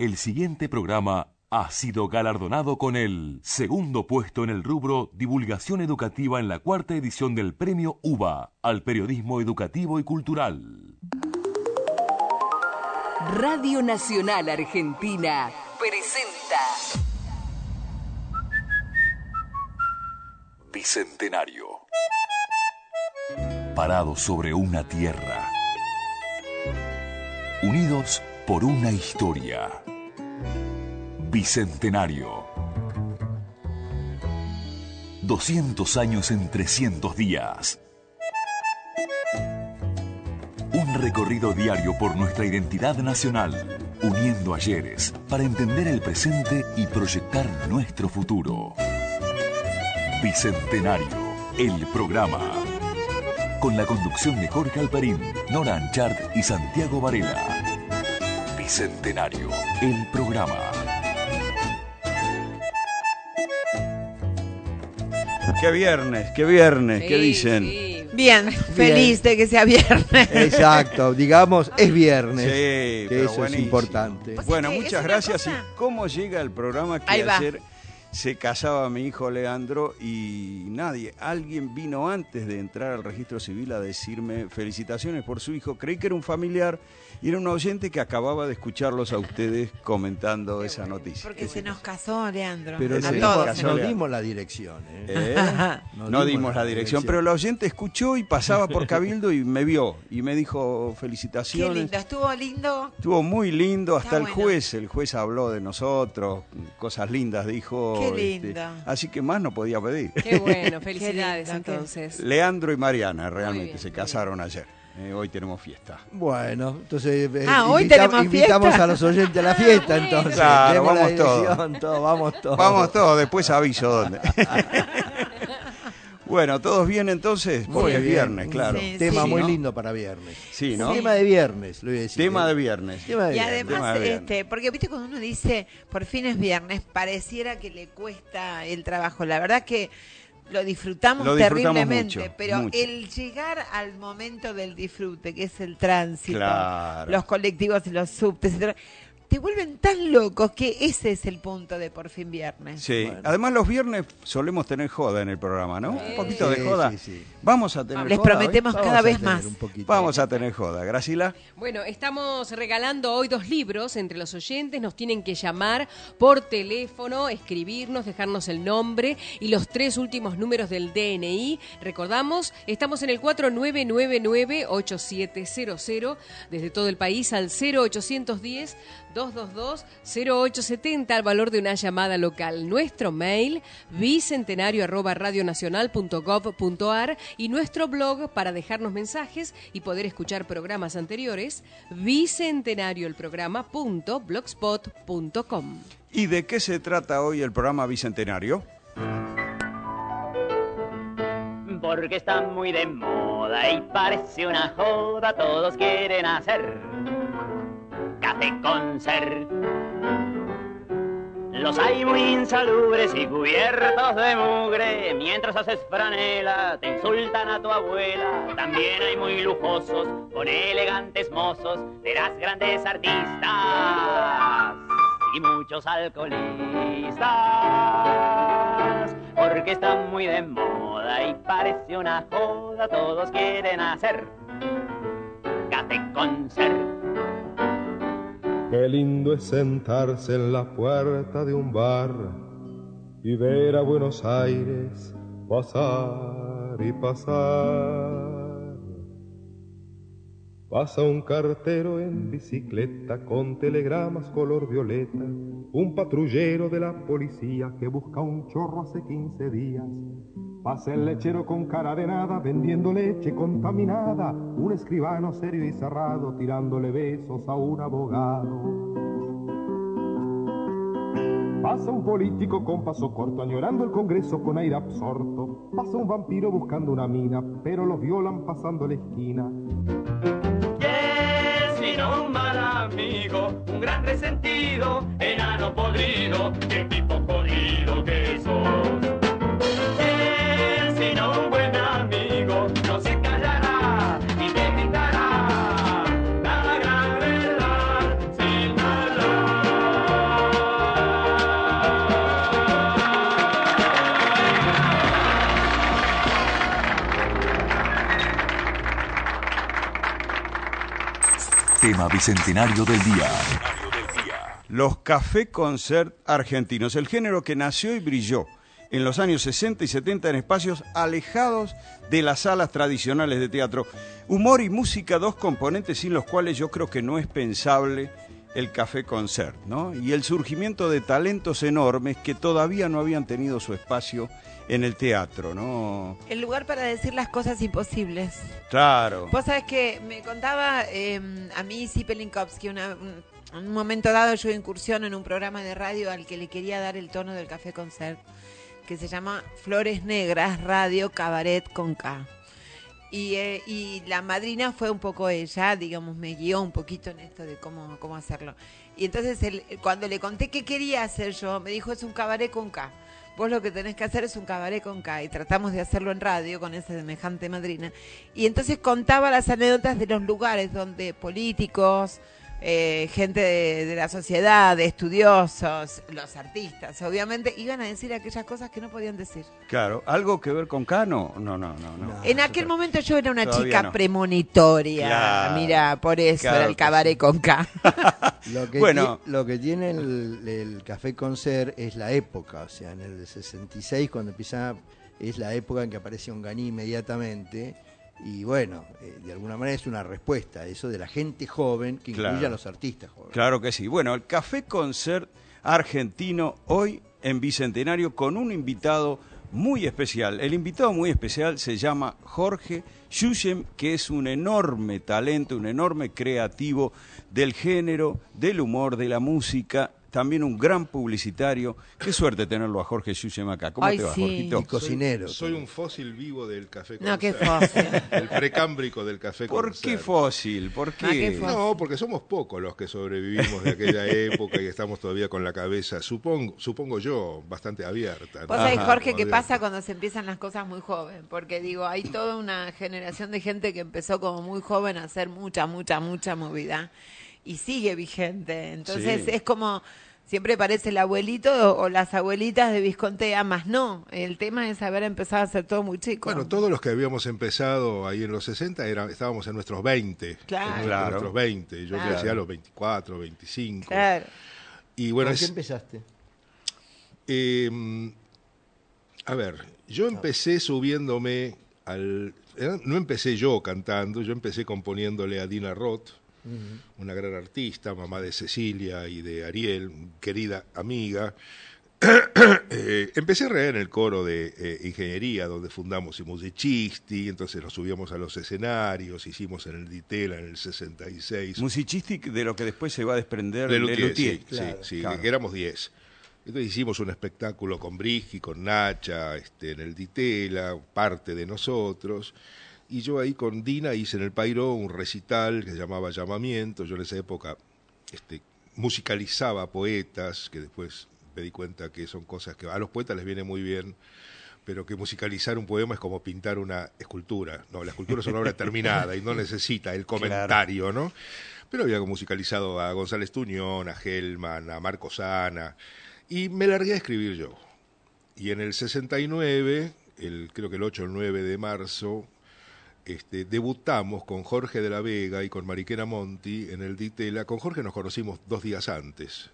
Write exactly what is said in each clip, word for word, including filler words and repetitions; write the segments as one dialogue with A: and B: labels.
A: El siguiente programa ha sido galardonado con el segundo puesto en el rubro Divulgación Educativa en la cuarta edición del Premio UBA al Periodismo Educativo y Cultural.
B: Radio Nacional Argentina presenta
A: Bicentenario. Parados sobre una tierra, unidos por una historia. Bicentenario. doscientos años en trescientos días. Un recorrido diario por nuestra identidad nacional, uniendo ayeres para entender el presente y proyectar nuestro futuro. Bicentenario, el programa. Con la conducción de Jorge Alperín, Nora Anchart y Santiago Varela. Bicentenario, el programa.
C: ¡Qué viernes! ¡Qué viernes!
D: Sí,
C: ¿Qué dicen?
D: Sí.
E: Bien, feliz de que sea viernes.
F: Exacto, digamos, es viernes.
C: Sí,
F: que
C: pero
F: eso
C: buenísimo.
F: es importante.
E: Pues
C: Bueno,
E: es que
C: muchas
E: es una
C: gracias.
E: cosa-
C: ¿Y cómo llega el programa que
E: Ahí va.
C: ayer se casaba mi hijo Leandro y nadie, alguien vino antes de entrar al registro civil a decirme felicitaciones por su hijo? Creí que era un familiar y era un oyente que acababa de escucharlos a ustedes comentando esa noticia.
E: Porque se nos casó, Leandro.
F: Pero
E: a
C: ese-
E: todos.
C: casó.
F: no
C: Leandro.
F: dimos la dirección. ¿eh?
C: ¿Eh?
F: No
C: No dimos la dirección, pero el oyente escuchó y pasaba por Cabildo y me vio y me dijo
E: Qué
C: felicitaciones.
E: lindo, estuvo lindo.
C: Estuvo muy lindo, hasta
E: Está
C: el
E: bueno.
C: juez, el juez habló de nosotros, cosas lindas dijo.
E: Qué
C: este,
E: lindo.
C: así que más no podía pedir.
D: Qué bueno, felicidades
E: Qué lindo, qué-
D: entonces.
C: Leandro y Mariana realmente
D: bien,
C: se
D: muy
C: casaron ayer. Eh, hoy tenemos fiesta.
F: Bueno, entonces eh,
E: Ah, hoy
F: invita-
E: tenemos
F: invitamos
E: fiesta.
F: a los oyentes a la fiesta,
D: bueno.
F: entonces.
C: Claro,
F: Demos la
C: vamos todos.
F: dirección, todo, vamos todos.
C: Vamos todos, después aviso dónde. Bueno, ¿todos bien entonces?
F: Muy
C: Porque es
F: bien.
C: viernes, claro.
E: Sí,
F: Tema
E: sí,
F: muy
C: ¿no?
F: lindo para viernes.
C: Sí, ¿no?
F: Tema de viernes, lo voy a decir.
C: Tema
F: ¿eh?
C: de viernes.
F: Tema de
E: Y
F: viernes.
C: Tema
E: además,
C: de viernes.
E: este, porque viste cuando uno dice por fin es viernes, pareciera que le cuesta el trabajo. La verdad que lo disfrutamos,
C: Lo disfrutamos
E: terriblemente,
C: mucho,
E: pero
C: mucho.
E: el llegar al momento del disfrute, que es el tránsito,
C: Claro.
E: los colectivos y los subtes, etcétera, te vuelven tan locos que ese es el punto de por fin viernes.
C: Sí,
F: Bueno.
C: además los viernes solemos tener joda en el programa, ¿no? Un poquito de
F: Sí,
C: joda.
F: sí, sí.
C: Vamos a tener
E: Les
C: joda hoy.
E: prometemos
F: Vamos
E: cada
F: a
E: vez
F: tener
E: más.
F: un poquito.
C: Vamos a tener joda. Gracila.
D: Bueno, estamos regalando hoy dos libros entre los oyentes. Nos tienen que llamar por teléfono, escribirnos, dejarnos el nombre y los tres últimos números del D N I. Recordamos, estamos en el cuatro nueve nueve nueve ocho siete cero cero, desde todo el país al cero ochocientos diez dos dos dos cero ocho setenta al valor de una llamada local. Nuestro mail bicentenario arroba radionacional punto gov punto ar y nuestro blog para dejarnos mensajes y poder escuchar programas anteriores, bicentenario el programa punto blogspot punto com.
C: ¿Y de qué se trata hoy el programa Bicentenario?
G: Porque está muy de moda y parece una joda, todos quieren hacer café con ser. Los hay muy insalubres y cubiertos de mugre, mientras haces franela te insultan a tu abuela. También hay muy lujosos con elegantes mozos de las grandes artistas y muchos alcoholistas. Porque está muy de moda y parece una joda, todos quieren hacer café con ser.
H: Qué lindo es sentarse en la puerta de un bar y ver a Buenos Aires pasar y pasar. Pasa un cartero en bicicleta con telegramas color violeta, un patrullero de la policía que busca un chorro hace quince días. Pasa el lechero con cara de nada vendiendo leche contaminada, un escribano serio y cerrado tirándole besos a un abogado. Pasa un político con paso corto añorando el Congreso con aire absorto. Pasa un vampiro buscando una mina, pero los violan pasando la esquina.
G: ¿Quién sino un mal amigo, un gran resentido, enano podrido, qué tipo jodido que sos? ¿Quién sino un buen amigo, no se callará y te gritará la gran verdad sin hablar?
A: tema bicentenario del día.
C: Los café concert argentinos, el género que nació y brilló en los años sesenta y setenta en espacios alejados de las salas tradicionales de teatro. Humor y música, dos componentes sin los cuales yo creo que no es pensable el café concert, ¿no? Y el surgimiento de talentos enormes que todavía no habían tenido su espacio en el teatro, ¿no?
E: El lugar para decir las cosas imposibles.
C: Claro.
E: Vos sabés que me contaba eh, a mí Sipelinkowski, una, un, en un momento dado yo incursiono en un programa de radio al que le quería dar el tono del café concert, que se llama Flores Negras, Radio Cabaret con K. Y, eh, y la madrina fue un poco ella, digamos, me guió un poquito en esto de cómo, cómo hacerlo. Y entonces él, cuando le conté qué quería hacer yo, me dijo, es un cabaret con K. Vos lo que tenés que hacer es un cabaret con K. Y tratamos de hacerlo en radio con esa semejante madrina. Y entonces contaba las anécdotas de los lugares donde políticos, eh, gente de, de la sociedad, de estudiosos, los artistas, obviamente, iban a decir aquellas cosas que no podían decir.
C: Claro, ¿algo que ver con K? No, no, no, no. no.
E: En aquel momento yo era una
C: Todavía
E: chica
C: no.
E: premonitoria,
C: Claro,
E: mira, por eso
C: claro
E: era el
C: que
E: cabaret
C: sí.
E: con K.
F: Lo que,
C: Bueno.
F: ti- lo que tiene el, el Café Concert es la época, o sea, en el sesenta y seis cuando empieza, es la época en que aparece Onganí inmediatamente, y bueno, eh, de alguna manera es una respuesta a eso de la gente joven que incluye
C: Claro.
F: a los artistas jóvenes.
C: Claro que sí. Bueno, el Café Concert argentino hoy en Bicentenario con un invitado muy especial. El invitado muy especial se llama Jorge Yusem, que es un enorme talento, un enorme creativo del género, del humor, de la música, también un gran publicitario. Qué suerte tenerlo a Jorge Yusem acá. ¿Cómo
E: Ay,
C: te va,
E: sí.
C: Jorgito?
F: Y cocinero.
I: Soy un fósil vivo del café
E: No, qué
I: concert.
E: fácil.
I: El precámbrico del café
C: ¿Por
I: concert.
C: qué fósil? ¿Por
E: Ah, qué
C: qué?
E: fósil.
I: No, porque somos pocos los que sobrevivimos de aquella época y estamos todavía con la cabeza, supongo, supongo yo, bastante abierta, ¿no?
E: Vos sabés,
C: Ajá,
E: Jorge, qué
I: abierta.
E: pasa cuando se empiezan las cosas muy joven, porque digo, hay toda una generación de gente que empezó como muy joven a hacer mucha, mucha, mucha movida y sigue vigente. Entonces
C: Sí.
E: es como, siempre parece el abuelito o, o las abuelitas de Viscontea, más no. El tema es haber empezado a hacer todo muy chico.
I: Bueno, todos los que habíamos empezado ahí en los sesenta era, estábamos en nuestros veinte.
E: Claro.
I: En
C: Claro.
I: nuestros veinte. Yo
E: Claro.
I: empecé a los veinticuatro, veinticinco.
E: Claro.
I: Y bueno,
F: ¿Con qué
I: es,
F: empezaste?
I: eh, a ver, yo empecé subiéndome al... eh, No empecé yo cantando, yo empecé componiéndole a Dina Roth, una gran artista, mamá de Cecilia y de Ariel, querida amiga. Eh, empecé a reír en el coro de eh, ingeniería, donde fundamos i Musicisti, entonces nos subíamos a los escenarios, hicimos en el Ditela en el sesenta y seis.
C: Musicisti, de lo que después se va a desprender
I: De
C: de
I: Luthier,
C: Luthier.
I: sí,
F: claro.
I: sí, sí,
C: Claro.
I: que éramos diez. Entonces hicimos un espectáculo con Brigi, con Nacha, este, en el Ditela, parte de nosotros. Y yo ahí con Dina hice en el Pairó un recital que se llamaba Llamamiento. Yo en esa época este, musicalizaba poetas, que después me di cuenta que son cosas que a los poetas les viene muy bien, pero que musicalizar un poema es como pintar una escultura. No, la escultura es una obra terminada y no necesita el comentario, ¿no? Pero había musicalizado a González Tuñón, a Gelman, a Marcos Ana, y me largué a escribir yo. Y en el sesenta y nueve, el, creo que el ocho o el nueve de marzo, este, debutamos con Jorge de la Vega y con Mariquena Monti en el Ditela. Con Jorge nos conocimos dos días antes.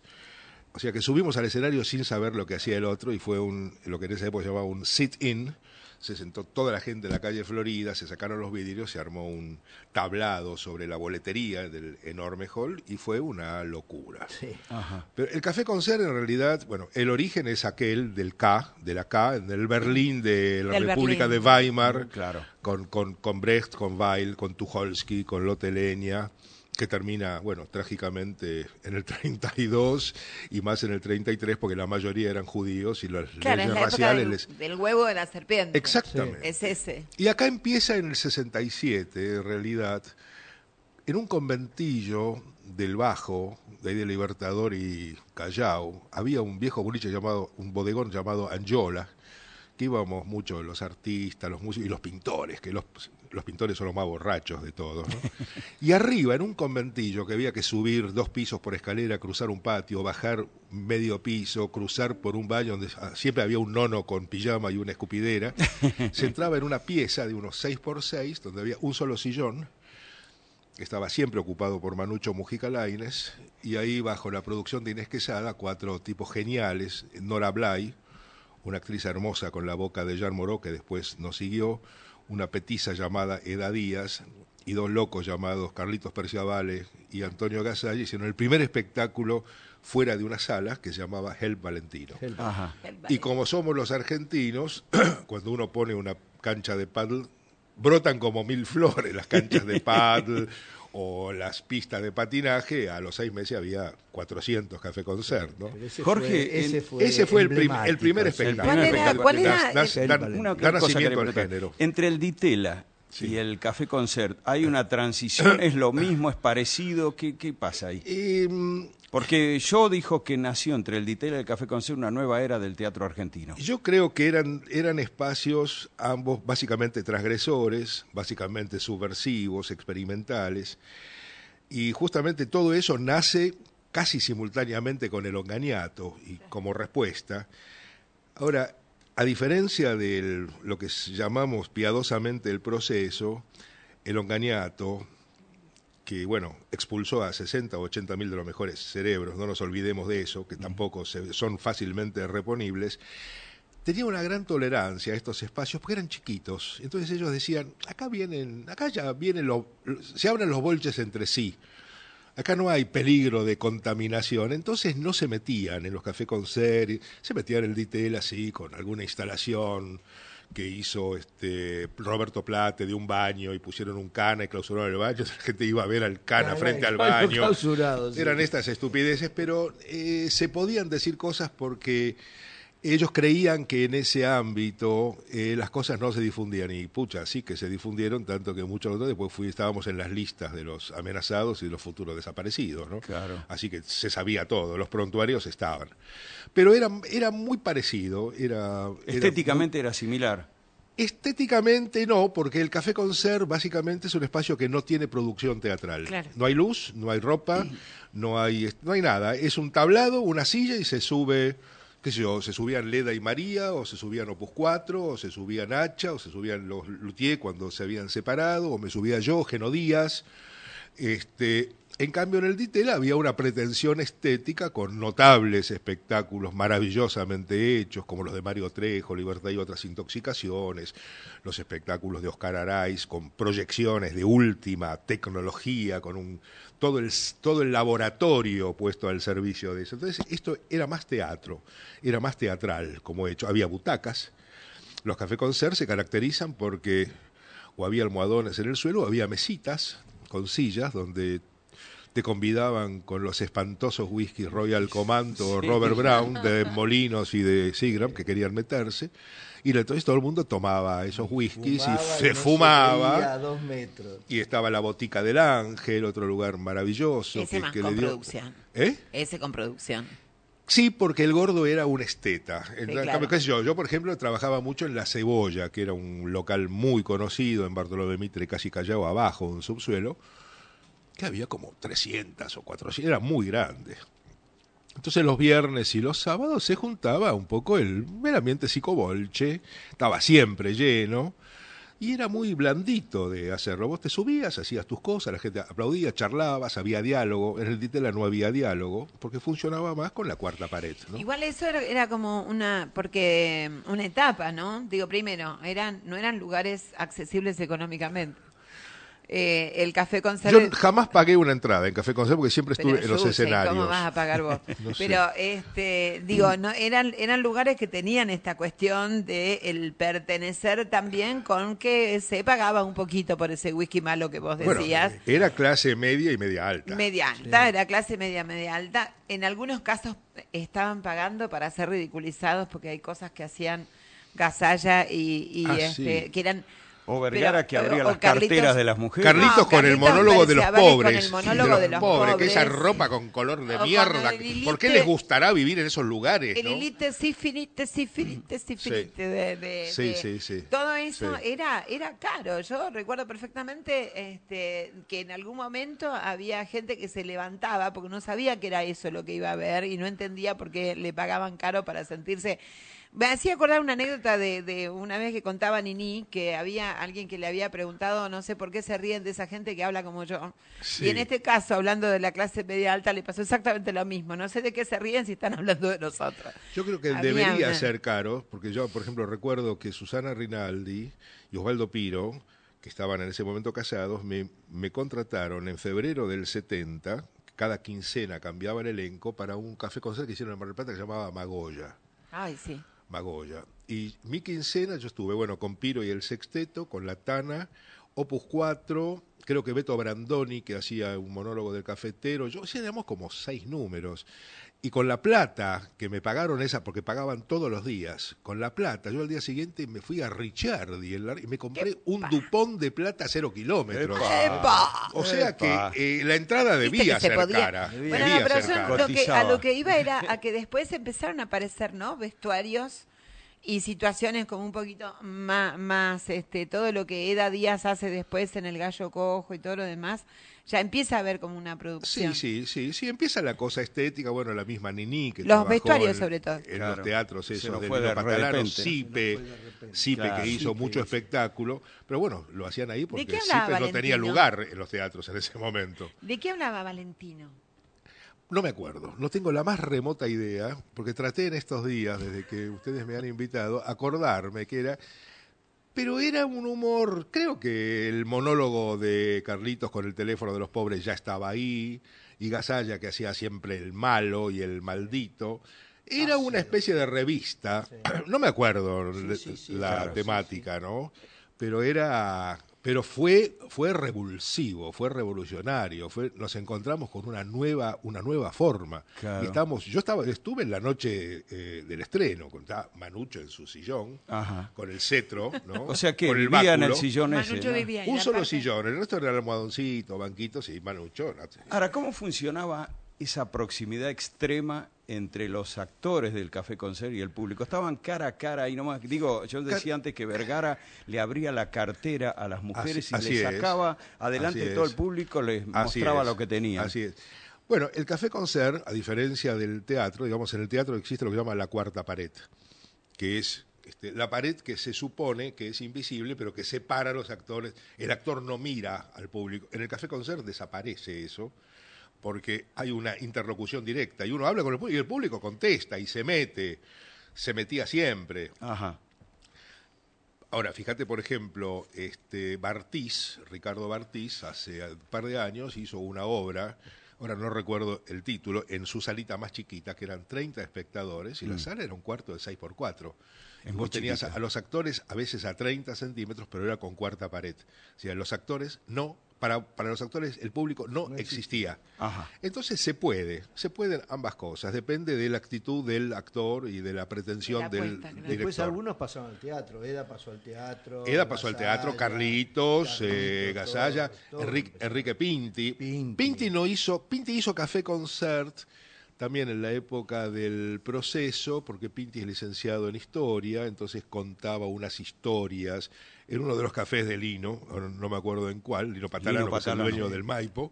I: O sea que subimos al escenario sin saber lo que hacía el otro y fue un, lo que en esa época se llamaba un sit-in. Se sentó toda la gente en la calle Florida, se sacaron los vidrios, se armó un tablado sobre la boletería del enorme hall y fue una locura.
F: Sí.
C: Ajá.
I: Pero el Café Concert en realidad, bueno, el origen es aquel del K, de la K, en el Berlín de la
E: Del
I: República
E: Berlín.
I: de Weimar,
C: Claro.
I: con, con, con Brecht, con Weil, con Tucholsky, con Lotte Lenya, que termina, bueno, trágicamente en el treinta y dos y más en el treinta y tres, porque la mayoría eran judíos y las
E: Claro, es
I: leyes
E: la época
I: raciales
E: del,
I: les...
E: del huevo de la serpiente.
I: Exactamente.
E: Es ese.
I: Y acá empieza en el sesenta y siete, en realidad, en un conventillo del Bajo, de ahí de Libertador y Callao, había un viejo boliche llamado, un bodegón llamado Angiola, que íbamos mucho los artistas, los músicos y los pintores, que los, los pintores son los más borrachos de todos, ¿no? Y arriba, en un conventillo que había que subir dos pisos por escalera, cruzar un patio, bajar medio piso, cruzar por un baño donde siempre había un nono con pijama y una escupidera, se entraba en una pieza de unos seis por seis, donde había un solo sillón, estaba siempre ocupado por Manucho Mujica Lainez, y ahí bajo la producción de Inés Quesada, cuatro tipos geniales, Nora Blay, una actriz hermosa con la boca de Jean Moreau, que después nos siguió, una petiza llamada Eda Díaz, y dos locos llamados Carlitos Perciavale y Antonio Gasalli, hicieron el primer espectáculo fuera de una sala que se llamaba Help Valentino.
C: Help. Ajá.
I: Y como somos los argentinos, cuando uno pone una cancha de paddle, brotan como mil flores las canchas de paddle o las pistas de patinaje. A los seis meses había cuatrocientos café concert, ¿no?
F: Ese
C: Jorge,
F: fue, ese
C: el-
F: fue,
I: Ese fue el, prim- el primer
C: El
I: espectáculo.
E: ¿Cuál era-
C: espectáculo.
E: cuál era
I: Da- da-
F: el-
I: da-
C: Una
I: da
C: cosa
I: nacimiento
C: quería
I: al
C: preguntar.
I: género.
C: Entre el Ditela
I: Sí.
C: y el Café Concert, ¿hay una transición? ¿Es lo mismo? ¿Es parecido? ¿Qué, qué pasa ahí?
I: Y, mm,
C: Porque yo dijo que nació entre el Ditela y el Café Concert una nueva era del teatro argentino.
I: Yo creo que eran, eran espacios ambos básicamente transgresores, básicamente subversivos, experimentales, y justamente todo eso nace casi simultáneamente con el Onganiato y como respuesta. Ahora, a diferencia de lo que llamamos piadosamente el proceso, el Onganiato, que bueno, expulsó a sesenta o ochenta mil de los mejores cerebros, no nos olvidemos de eso, que tampoco se- son fácilmente reponibles, tenía una gran tolerancia a estos espacios porque eran chiquitos. Entonces ellos decían, acá vienen, acá ya vienen los, se abren los bolches entre sí. Acá no hay peligro de contaminación, entonces no se metían en los café concert, se metían en el Ditel así, con alguna instalación que hizo este Roberto Plate de un baño y pusieron un cana y clausuraron el baño, la gente iba a ver al cana
F: Ah,
I: frente al
F: baño
I: baño.
F: clausurado, sí.
I: Eran estas estupideces, pero eh, se podían decir cosas porque ellos creían que en ese ámbito eh, las cosas no se difundían, y pucha, sí que se difundieron, tanto que muchos otros después fui, estábamos en las listas de los amenazados y de los futuros desaparecidos, ¿no?
C: Claro.
I: Así que se sabía todo, los prontuarios estaban. Pero era, era muy parecido, era... era
C: Estéticamente era similar.
I: Estéticamente no, porque el Café Concert básicamente es un espacio que no tiene producción teatral.
E: Claro.
I: No hay luz, no hay ropa, no hay, no hay nada. Es un tablado, una silla y se sube, qué sé yo, se subían Leda y María, o se subían Opus cuatro, o se subían Hacha, o se subían los Luthier cuando se habían separado, o me subía yo, Geno Díaz. Este, en cambio, en el Ditel había una pretensión estética con notables espectáculos maravillosamente hechos, como los de Mario Trejo, Libertad y otras intoxicaciones, los espectáculos de Oscar Araiz, con proyecciones de última tecnología, con un todo el, todo el laboratorio puesto al servicio de eso. Entonces, esto era más teatro, era más teatral como hecho. Había butacas. Los café concert se caracterizan porque o había almohadones en el suelo, o había mesitas con sillas donde te convidaban con los espantosos whisky Royal Command o Robert Brown de Molinos y de Seagram que querían meterse, y entonces todo el mundo tomaba esos whiskies
F: Fumaba
I: y
F: y
I: se
F: no se
I: fumaba,
F: veía a dos metros.
I: y estaba la Botica del Ángel, otro lugar maravilloso.
E: Ese
I: que,
E: más
I: que
E: con
I: le dio...
E: producción.
I: ¿Eh?
E: Ese con producción.
I: Sí, porque el gordo era un esteta. En
E: Sí,
I: cambio,
E: claro.
I: qué sé yo, yo, por ejemplo, trabajaba mucho en La Cebolla, que era un local muy conocido en Bartolomé Mitre, casi Callao, abajo, un subsuelo, que había como trescientas o cuatrocientas, era muy grande. Entonces los viernes y los sábados se juntaba un poco el, el ambiente psicobolche, estaba siempre lleno, y era muy blandito de hacerlo. Vos te subías, hacías tus cosas, la gente aplaudía, charlabas, había diálogo. En el Ditela no había diálogo, porque funcionaba más con la cuarta pared, ¿no?
E: Igual eso era, era como una, porque una etapa, ¿no? Digo, primero, eran, no eran lugares accesibles económicamente. Eh, el Café Concert...
I: Yo jamás pagué una entrada en Café Concert porque siempre estuve
E: Pero,
I: en los
E: Yuye,
I: escenarios.
E: ¿cómo vas a pagar vos?
I: No sé.
E: Pero, este, digo, no eran eran lugares que tenían esta cuestión de el pertenecer también con que se pagaba un poquito por ese whisky malo que vos
I: Bueno,
E: decías.
I: era clase media y media alta.
E: Media alta, era clase media, media alta. En algunos casos estaban pagando para ser ridiculizados porque hay cosas que hacían Gasalla y, y
I: Ah,
E: este,
I: sí.
E: que eran...
C: O Vergara,
E: Pero,
C: que abría
E: o
C: las
E: Carlitos-
C: carteras de las mujeres.
I: Carlitos
E: No,
I: con el
E: Carlitos
I: monólogo de los
E: Perciabale con
I: pobres.
E: el monólogo de los
I: pobres, que esa
E: pobres.
I: ropa con color de
E: O con
I: mierda.
E: el hilite-
I: ¿Por qué les gustará vivir en esos lugares?
E: El
I: ¿no?
E: hilite, sífilite, sífilite, sífilite. De, de-
I: Sí,
E: de-
I: sí, sí.
E: Todo eso
I: Sí.
E: era era caro. Yo recuerdo perfectamente este, que en algún momento había gente que se levantaba porque no sabía que era eso lo que iba a ver y no entendía por qué le pagaban caro para sentirse Me hacía acordar una anécdota de, de una vez que contaba Nini, que había alguien que le había preguntado, no sé por qué se ríen de esa gente que habla como yo.
I: Sí.
E: Y en este caso, hablando de la clase media alta, le pasó exactamente lo mismo. No sé de qué se ríen si están hablando de nosotros.
I: Yo creo que
E: Había
I: debería
E: una-
I: ser caro, porque yo, por ejemplo, recuerdo que Susana Rinaldi y Osvaldo Piro, que estaban en ese momento casados, me, me contrataron en febrero del setenta, cada quincena cambiaba el elenco para un café concert que hicieron en Mar del Plata que se llamaba Magoya.
E: Ay, sí.
I: Magoya. Y mi quincena yo estuve, bueno, con Piro y el Sexteto, con La Tana, Opus cuatro, creo que Beto Brandoni, que hacía un monólogo del cafetero, yo hacíamos como seis números. Y con la plata que me pagaron esa, porque pagaban todos los días, con la plata, yo al día siguiente me fui a Richardi en la- y me compré un Dupont de plata a cero kilómetros.
E: ¡Epa!
I: O sea
C: Epa.
I: que eh, la entrada
E: Viste
I: debía
E: que se
I: ser
E: podía.
I: cara.
E: Bueno,
I: debía
E: no, pero
I: ser
E: yo
I: cara.
E: lo que, a
C: Cotizaba.
E: lo que iba era a que después empezaron a aparecer, ¿no? Vestuarios y situaciones como un poquito más, más este, todo lo que Eda Díaz hace después en El Gallo Cojo y todo lo demás, ya empieza a haber como una producción.
I: Sí, sí, sí, sí, empieza la cosa estética, bueno, la misma Nini que
E: Los
I: trabajó
E: vestuarios,
I: en-
E: sobre todo.
I: en
C: Claro.
I: los teatros
C: Se
I: esos
C: nos
I: de
C: fue
I: Lino
C: de
I: Patalano,
C: repente.
I: Sipe, Sipe
C: Claro.
I: que hizo
F: Sipe
I: mucho
F: hizo.
I: espectáculo, pero bueno, lo hacían ahí porque
E: qué
I: Sipe
E: hablaba
I: no tenía
E: Valentino?
I: lugar en los teatros en ese momento.
E: ¿De qué hablaba Valentino?
I: No me acuerdo, no tengo la más remota idea, porque traté en estos días, desde que ustedes me han invitado, acordarme que era... Pero era un humor, creo que el monólogo de Carlitos con el teléfono de los pobres ya estaba ahí, y Gasalla que hacía siempre el malo y el maldito. Era
F: Ah,
I: una
F: sí.
I: especie de revista, no me acuerdo
F: Sí,
I: le-
F: sí, sí,
I: la
F: claro, sí,
I: temática, ¿no? Pero era... Pero fue, fue revulsivo, fue revolucionario, fue, nos encontramos con una nueva, una nueva forma.
C: Claro.
I: Y estamos, yo estaba, estuve en la noche eh, del estreno, con estaba Manucho en su sillón,
C: Ajá.
I: con el cetro, ¿no?
C: O sea que
I: con el
C: vivía en el
I: báculo.
C: sillón ese.
E: Manucho
C: ¿no?
E: vivía ahí,
I: Un solo
E: aparte.
I: sillón, el resto era almohadoncito, banquitos y Manucho. ¿no?
C: Ahora, ¿cómo funcionaba esa proximidad extrema entre los actores del Café Concert y el público? Estaban cara a cara ahí nomás. Digo, yo decía antes que Vergara le abría la cartera a las mujeres
I: Así-
C: y le
I: así es.
C: sacaba adelante
I: Así
C: todo
I: es.
C: el público, les
I: Así
C: mostraba
I: es,
C: lo que tenían.
I: Así es. Bueno, el Café Concert, a diferencia del teatro, digamos, en el teatro existe lo que se llama la cuarta pared, que es este, la pared que se supone que es invisible, pero que separa a los actores. El actor no mira al público. En el Café Concert desaparece eso, porque hay una interlocución directa, y uno habla con el público, y el público contesta, y se mete, se metía siempre.
C: Ajá.
I: Ahora, fíjate, por ejemplo, este Bartiz, Ricardo Bartiz, hace un par de años hizo una obra, ahora no recuerdo el título, en su salita más chiquita, que eran treinta espectadores, y la sala era un cuarto de seis por cuatro.
C: Es
I: Y
C: muy
I: vos tenías a,
C: chiquita.
I: a los actores a veces a treinta centímetros, pero era con cuarta pared. O sea, los actores no, para, para los actores el público no, existía.
C: Ajá.
I: Entonces se puede, se pueden ambas cosas, depende de la actitud del actor y de la pretensión
E: De la
I: del
E: apuesta, claro.
F: Después
I: director.
F: algunos pasaron al teatro. Eda pasó al teatro.
I: Eda pasó al teatro,
F: Gasalla,
I: Carlitos, eh,
F: Carlitos,
I: Gasalla,
F: todos, todos
I: Enrique,
F: empezaron.
I: Enrique Pinti.
F: Pinti.
I: no hizo, Pinti hizo Café Concert también en la época del proceso, porque Pinti es licenciado en historia, entonces contaba unas historias en uno de los cafés de Lino, ahora no me acuerdo en cuál, Lino Patalano,
C: Lino
I: que es el
C: Patalano.
I: dueño del Maipo.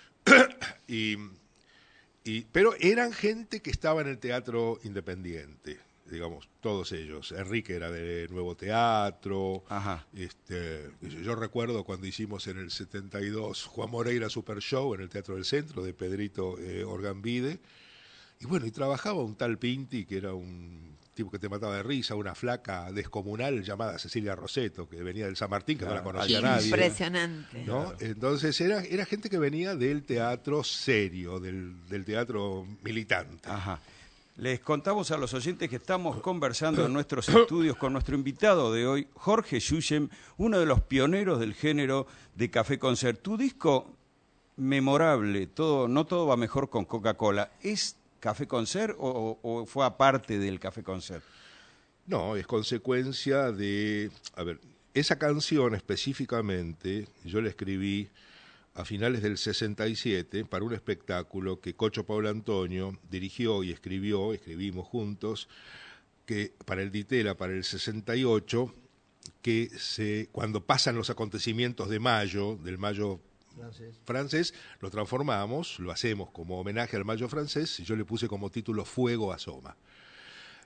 I: y, y, pero eran gente que estaba en el teatro independiente, digamos, todos ellos. Enrique era de Nuevo Teatro.
C: Ajá.
I: Este, yo recuerdo cuando hicimos en el setenta y dos Juan Moreira Super Show en el Teatro del Centro de Pedrito eh, Orgambide. Y bueno, y trabajaba un tal Pinti, que era un tipo que te mataba de risa, una flaca descomunal llamada Cecilia Roseto, que venía del San Martín, que no la conocía nadie.
E: Impresionante.
I: ¿no? Entonces era, era gente que venía del teatro serio, del, del teatro militante.
C: Ajá. Les contamos a los oyentes que estamos conversando en nuestros estudios con nuestro invitado de hoy, Jorge Yuyem, uno de los pioneros del género de Café Concert. Tu disco memorable, todo, no todo va mejor con Coca-Cola, ¿es Café Concert o, o fue aparte del Café Concert?
I: No, es consecuencia de... A ver, esa canción específicamente yo la escribí a finales del sesenta y siete para un espectáculo que Cocho Paulo Antonio dirigió y escribió, escribimos juntos, que para el Ditela, para el sesenta y ocho, que se, cuando pasan los acontecimientos de mayo, del mayo
F: Francés.
I: francés, lo transformamos, lo hacemos como homenaje al mayo francés, y yo le puse como título Fuego asoma.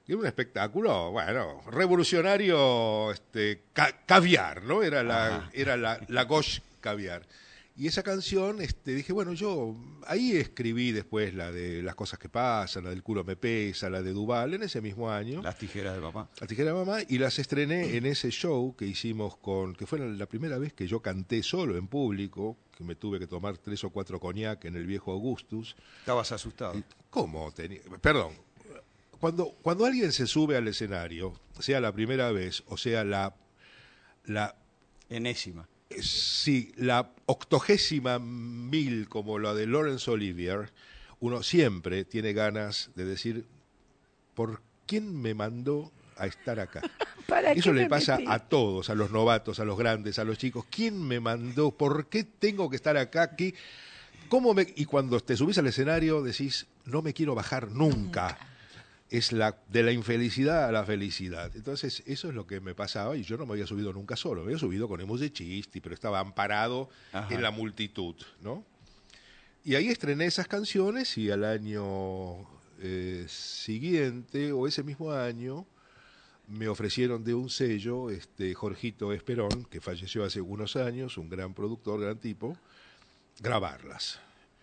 I: Era un espectáculo, bueno, revolucionario, este, ca- caviar, ¿no? Era la, era la, la gauche caviar. Y esa canción, este, dije, bueno, yo ahí escribí después la de Las cosas que pasan, la del culo me pesa, la de Duval, en ese mismo año.
C: Las tijeras de papá.
I: Las tijeras de mamá, y las estrené en ese show que hicimos con, que fue la primera vez que yo canté solo en público, que me tuve que tomar tres o cuatro coñac en el viejo Augustus.
C: Estabas asustado.
I: ¿Cómo? Tenía, perdón. Cuando, cuando alguien se sube al escenario, sea la primera vez o sea la... la
C: enésima.
I: Sí, la octogésima mil como la de Laurence Olivier, uno siempre tiene ganas de decir, ¿por quién me mandó a estar acá? Eso le pasa metí? a todos, a los novatos, a los grandes, a los chicos. ¿Quién me mandó? ¿Por qué tengo que estar acá? ¿Qué? ¿Cómo me? Y cuando te subís al escenario decís, no me quiero bajar nunca. nunca. Es la de la infelicidad a la felicidad. Entonces, eso es lo que me pasaba, y yo no me había subido nunca solo, me había subido con Emus de Chisti, pero estaba amparado Ajá. en la multitud, ¿no? Y ahí estrené esas canciones, y al año eh, siguiente, o ese mismo año, me ofrecieron de un sello, este Jorgito Esperón, que falleció hace unos años, un gran productor, gran tipo, grabarlas.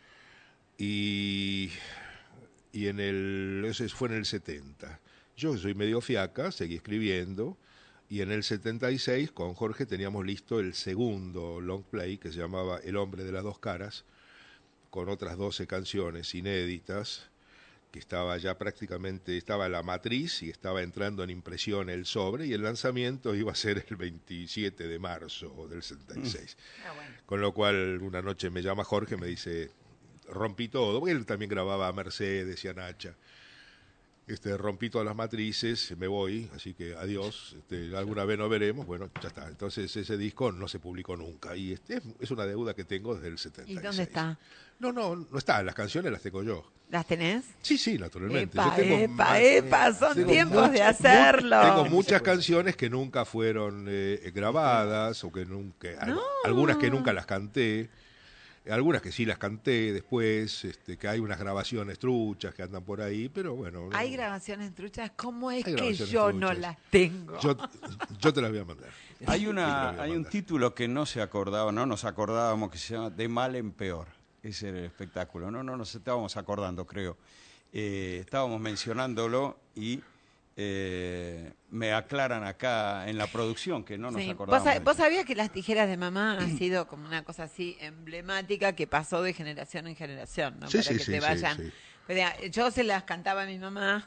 I: Y... y en el ese fue en el setenta. Yo soy medio fiaca, seguí escribiendo, y en el setenta y seis con Jorge teníamos listo el segundo long play que se llamaba El hombre de las dos caras, con otras doce canciones inéditas, que estaba ya prácticamente, estaba la matriz y estaba entrando en impresión el sobre, y el lanzamiento iba a ser el veintisiete de marzo del setenta y seis. Ah, bueno. Con lo cual una noche me llama Jorge, me dice... rompí todo, porque él también grababa a Mercedes y a Nacha. Este, rompí todas las matrices, me voy, así que adiós, este, alguna vez nos veremos, bueno, ya está. Entonces ese disco no se publicó nunca, y este es una deuda que tengo desde el setenta y seis.
E: ¿Y dónde está?
I: No, no, no está, las canciones las tengo yo.
E: ¿Las tenés?
I: Sí, sí, naturalmente.
E: Epa,
I: yo tengo
E: epa,
I: más,
E: epa, son tiempos
I: mucho,
E: de hacerlo.
I: Mucho, tengo muchas canciones que nunca fueron eh, grabadas, o que nunca, no. algunas que nunca las canté. Algunas que sí las canté después, este, que hay unas grabaciones truchas que andan por ahí, pero bueno. No,
E: ¿hay grabaciones truchas? ¿Cómo es que yo truchas. no las tengo?
I: Yo, yo te las voy a mandar.
C: Hay una, hay un título que no se acordaba, no nos acordábamos, que se llama De mal en peor. Ese era el espectáculo, no, no nos estábamos acordando, creo. Eh, estábamos mencionándolo y... Eh, me aclaran acá en la producción que no nos sí. acordamos.
E: ¿Vos, ¿Vos sabías que Las tijeras de mamá ha sido como una cosa así emblemática que pasó de generación en generación, ¿no?
I: Sí,
E: Para
I: sí,
E: que
I: sí,
E: te vayan.
I: Sí, sí.
E: Pero yo se las cantaba a mi mamá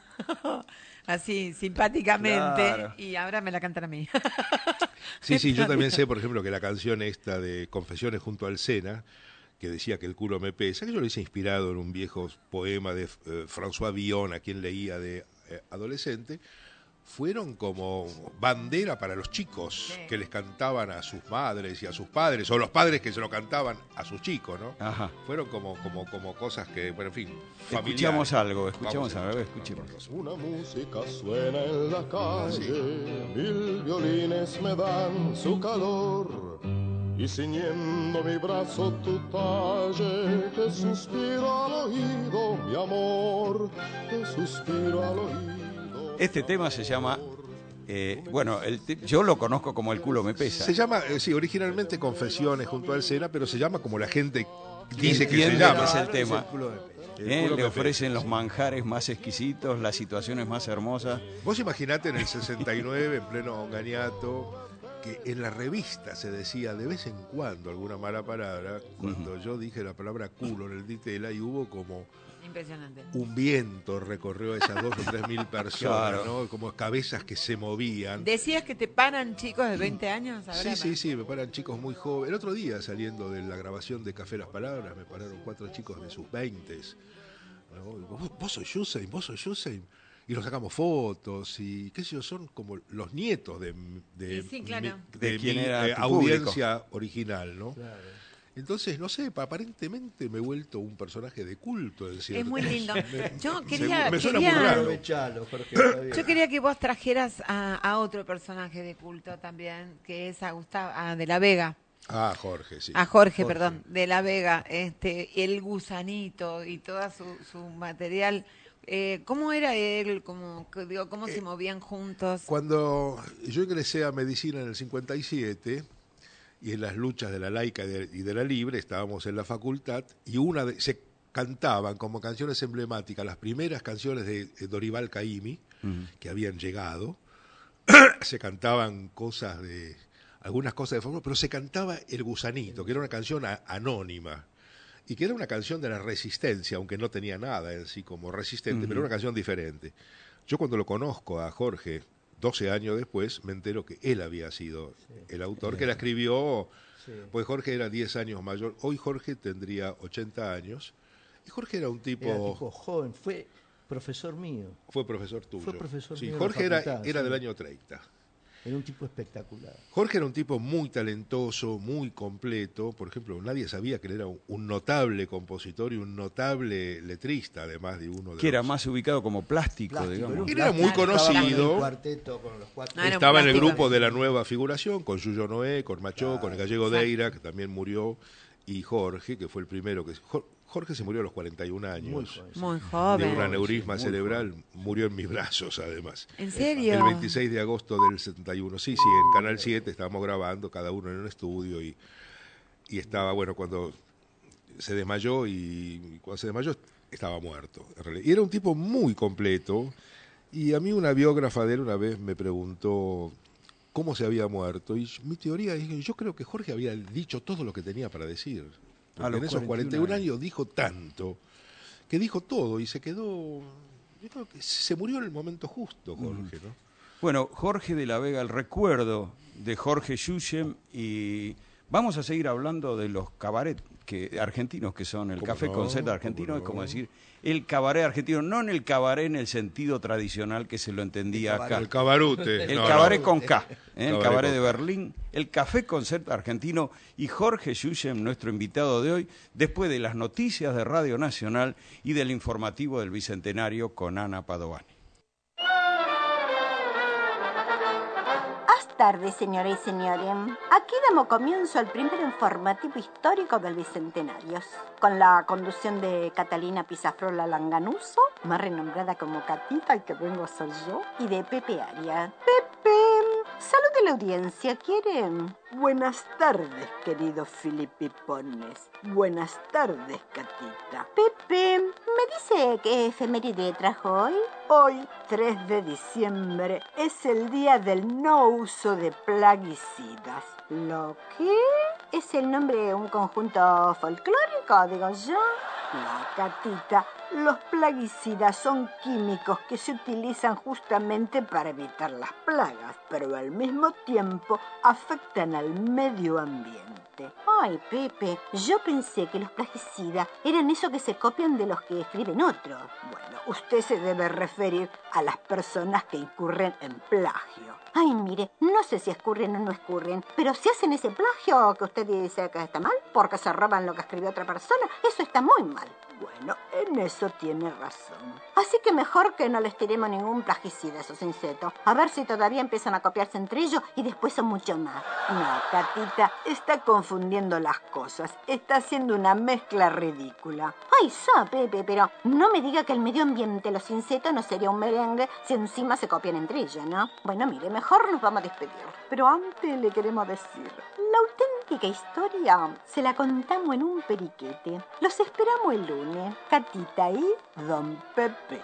E: así simpáticamente, claro. Y ahora me la cantan a mí.
I: Sí, sí, yo también sé, por ejemplo, que la canción esta de Confesiones junto al Sena, que decía que el culo me pesa, que yo lo hice inspirado en un viejo poema de eh, François Villon, a quien leía de eh, adolescente, fueron como bandera para los chicos, sí. que les cantaban a sus madres y a sus padres, o los padres que se lo cantaban a sus chicos, ¿no?
C: Ajá.
I: Fueron como, como, como cosas que, bueno, en fin,
C: escuchamos familiares. algo, escuchamos algo, escuchemos.
H: Una música suena en la calle, sí. Mil violines me dan su calor, y ciñendo mi brazo tu talle, te suspiro al oído, mi amor, te suspiro al oído.
C: Este tema se llama, eh, bueno, el te- yo lo conozco como El culo me pesa.
I: Se llama, eh, sí, originalmente Confesiones junto al Sena, pero se llama como la gente dice que se llama.
C: Que es el tema.
I: El
C: Eh,
I: culo
C: le
I: me
C: ofrecen
I: pesa.
C: los manjares más exquisitos, las situaciones más hermosas.
I: Vos imaginate en el sesenta y nueve, en pleno Onganiato, que en la revista se decía de vez en cuando alguna mala palabra, cuando uh-huh. yo dije la palabra culo en el Ditela, y hubo como...
E: Impresionante.
I: Un viento recorrió esas dos o tres mil personas,
C: claro.
I: ¿no? Como cabezas que se movían.
E: ¿Decías que te paran chicos de veinte años? A ver,
I: sí, sí, sí, me paran chicos muy jóvenes. El otro día, saliendo de la grabación de Café Las Palabras, me pararon cuatro chicos de sus veintes. ¿No? ¿Vos, vos sos Yusein, vos sos Yusein. Y nos sacamos fotos y qué sé yo, son como los nietos de, de,
E: sí, sí, claro.
I: mi, de
C: de quién
I: mi
C: era
I: eh,
C: tu
I: audiencia
C: público.
I: Original, ¿no?
F: Claro.
I: Entonces, no sé, aparentemente me he vuelto un personaje de culto. Es,
E: es muy lindo. Yo quería,
I: me, me suena
E: quería,
I: muy raro.
F: Echalo, Jorge,
E: yo quería que vos trajeras a, a otro personaje de culto también, que es a Gustavo, a De la Vega.
I: Ah, Jorge, sí.
E: A Jorge, Jorge, perdón, De la Vega, este, el gusanito y todo su, su material Eh, ¿Cómo era él? ¿Cómo, digo, cómo se movían juntos?
I: Cuando yo ingresé a medicina en el cincuenta y siete, y en las luchas de la laica y de, y de la libre, estábamos en la facultad, y una de, se cantaban como canciones emblemáticas las primeras canciones de, de Dorival Caymmi, uh-huh. que habían llegado. Se cantaban cosas de, algunas cosas de forma, pero se cantaba El Gusanito, que era una canción a, anónima, y que era una canción de la resistencia, aunque no tenía nada en sí como resistente, uh-huh. pero era una canción diferente. Yo cuando lo conozco a Jorge, doce años después, me entero que él había sido sí, el autor, sí, que la escribió, sí. pues Jorge era diez años mayor, hoy Jorge tendría ochenta años, y Jorge era un tipo...
F: Era tipo joven, fue profesor mío.
I: Fue profesor tuyo.
F: Fue profesor
I: sí,
F: mío.
I: Jorge era,
F: facultad,
I: era
F: sí.
I: del año treinta.
F: Era un tipo espectacular.
I: Jorge era un tipo muy talentoso, muy completo. Por ejemplo, nadie sabía que él era un notable compositor y un notable letrista, además de uno de
C: Que
I: los...
C: era más ubicado como plástico,
F: Plástico,
C: digamos.
I: Él era muy
F: Estaba
I: conocido.
F: con el cuarteto, con los cuatro.
E: Ah, era un
I: Estaba en el
E: plástico.
I: grupo de la nueva figuración, con Yuyo Noé, con Machó,
F: Claro,
I: con el gallego
E: exacto.
I: Deira, que también murió, y Jorge, que fue el primero que... Jorge se murió a los cuarenta y un años.
F: Muy joven.
E: Muy
I: De
E: joven.
I: un aneurisma
F: Sí, muy
I: cerebral,
F: joven.
I: murió en mis brazos, además.
E: ¿En serio?
I: El veintiséis de agosto del setenta y uno. Sí, sí, en Canal siete estábamos grabando, cada uno en un estudio, y, y estaba, bueno, cuando se desmayó, y cuando se desmayó estaba muerto. En realidad. Y era un tipo muy completo, y a mí una biógrafa de él una vez me preguntó cómo se había muerto, y mi teoría es, yo creo que Jorge había dicho todo lo que tenía para decir.
C: A los
I: En esos cuarenta y un años dijo tanto, que dijo todo y se quedó, yo creo que se murió en el momento justo, Jorge, ¿no?
C: Bueno, Jorge de la Vega, el recuerdo de Jorge Yushem, y vamos a seguir hablando de los cabaret que, argentinos que son el
I: ¿Cómo
C: Café
I: no?
C: Concert argentino,
I: ¿Cómo
C: es como
I: no?
C: decir el cabaret argentino, no en el cabaret en el sentido tradicional que se lo entendía
F: El
C: acá.
I: El cabarute.
C: El
I: no,
C: cabaret
I: no.
C: con K, ¿eh? el
I: Cabaret
C: cabaret de
I: con K.
C: Berlín, el Café Concert argentino, y Jorge Yushem, nuestro invitado de hoy, después de las noticias de Radio Nacional y del informativo del Bicentenario con Ana Padovani.
J: Buenas tardes, señoras y señores. Aquí damos comienzo al primer informativo histórico del Bicentenario, con la conducción de Catalina Pizafrola Langanuso, más renombrada como Catita, y que vengo a ser yo, y de Pepe Aria. Pepe, salude a la audiencia, ¿quieren? Buenas tardes, queridos filipipones. Buenas tardes, Catita. Pepe, ¿me dice qué efeméride trajo hoy? Hoy, tres de diciembre, es el día del no uso de plaguicidas. ¿Lo qué? ¿Es el nombre de un conjunto folclórico, digo yo? No, Catita, los plaguicidas son químicos que se utilizan justamente para evitar las plagas, pero al mismo tiempo afectan al medio ambiente. Ay, Pepe, yo pensé que los plaguicidas eran eso que se copian de los que escriben otros. Bueno, usted se debe referir a las personas que incurren en plagio. Ay, mire, no sé si escurren o no escurren, pero si hacen ese plagio que usted dice que está mal, porque se roban lo que escribió otra persona, eso está muy mal. Bueno, en eso tiene razón. Así que mejor que no les tiremos ningún plaguicida a esos insectos. A ver si todavía empiezan a copiarse entre ellos y después son mucho más. No, Catita, está confundiendo las cosas. Está haciendo una mezcla ridícula. Ay, so, Pepe, pero no me diga que el medio ambiente, los insectos, no sería un merengue si encima se copian entre ellos, ¿no? Bueno, mire, mejor nos vamos a despedir. Pero antes le queremos decir, la auténtica historia se la contamos en un periquete. Los esperamos el lunes. Catita y Don Pepe.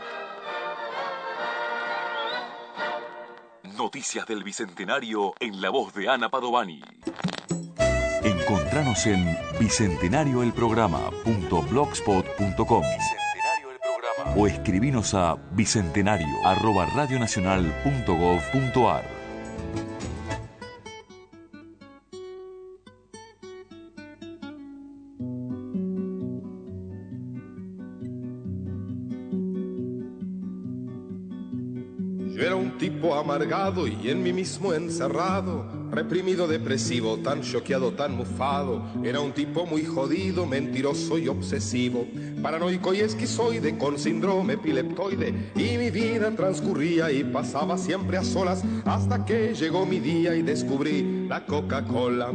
A: Noticias del Bicentenario en la voz de Ana Padovani. Encontranos en bicentenario el programa punto blogspot punto com o escribinos a bicentenario arroba radionacional punto gov punto ar.
H: Yo era un tipo amargado y en mí mismo encerrado, reprimido, depresivo, tan choqueado, tan mufado. Era un tipo muy jodido, mentiroso y obsesivo, paranoico y esquizoide, con síndrome epileptoide. Y mi vida transcurría y pasaba siempre a solas, hasta que llegó mi día y descubrí la Coca-Cola.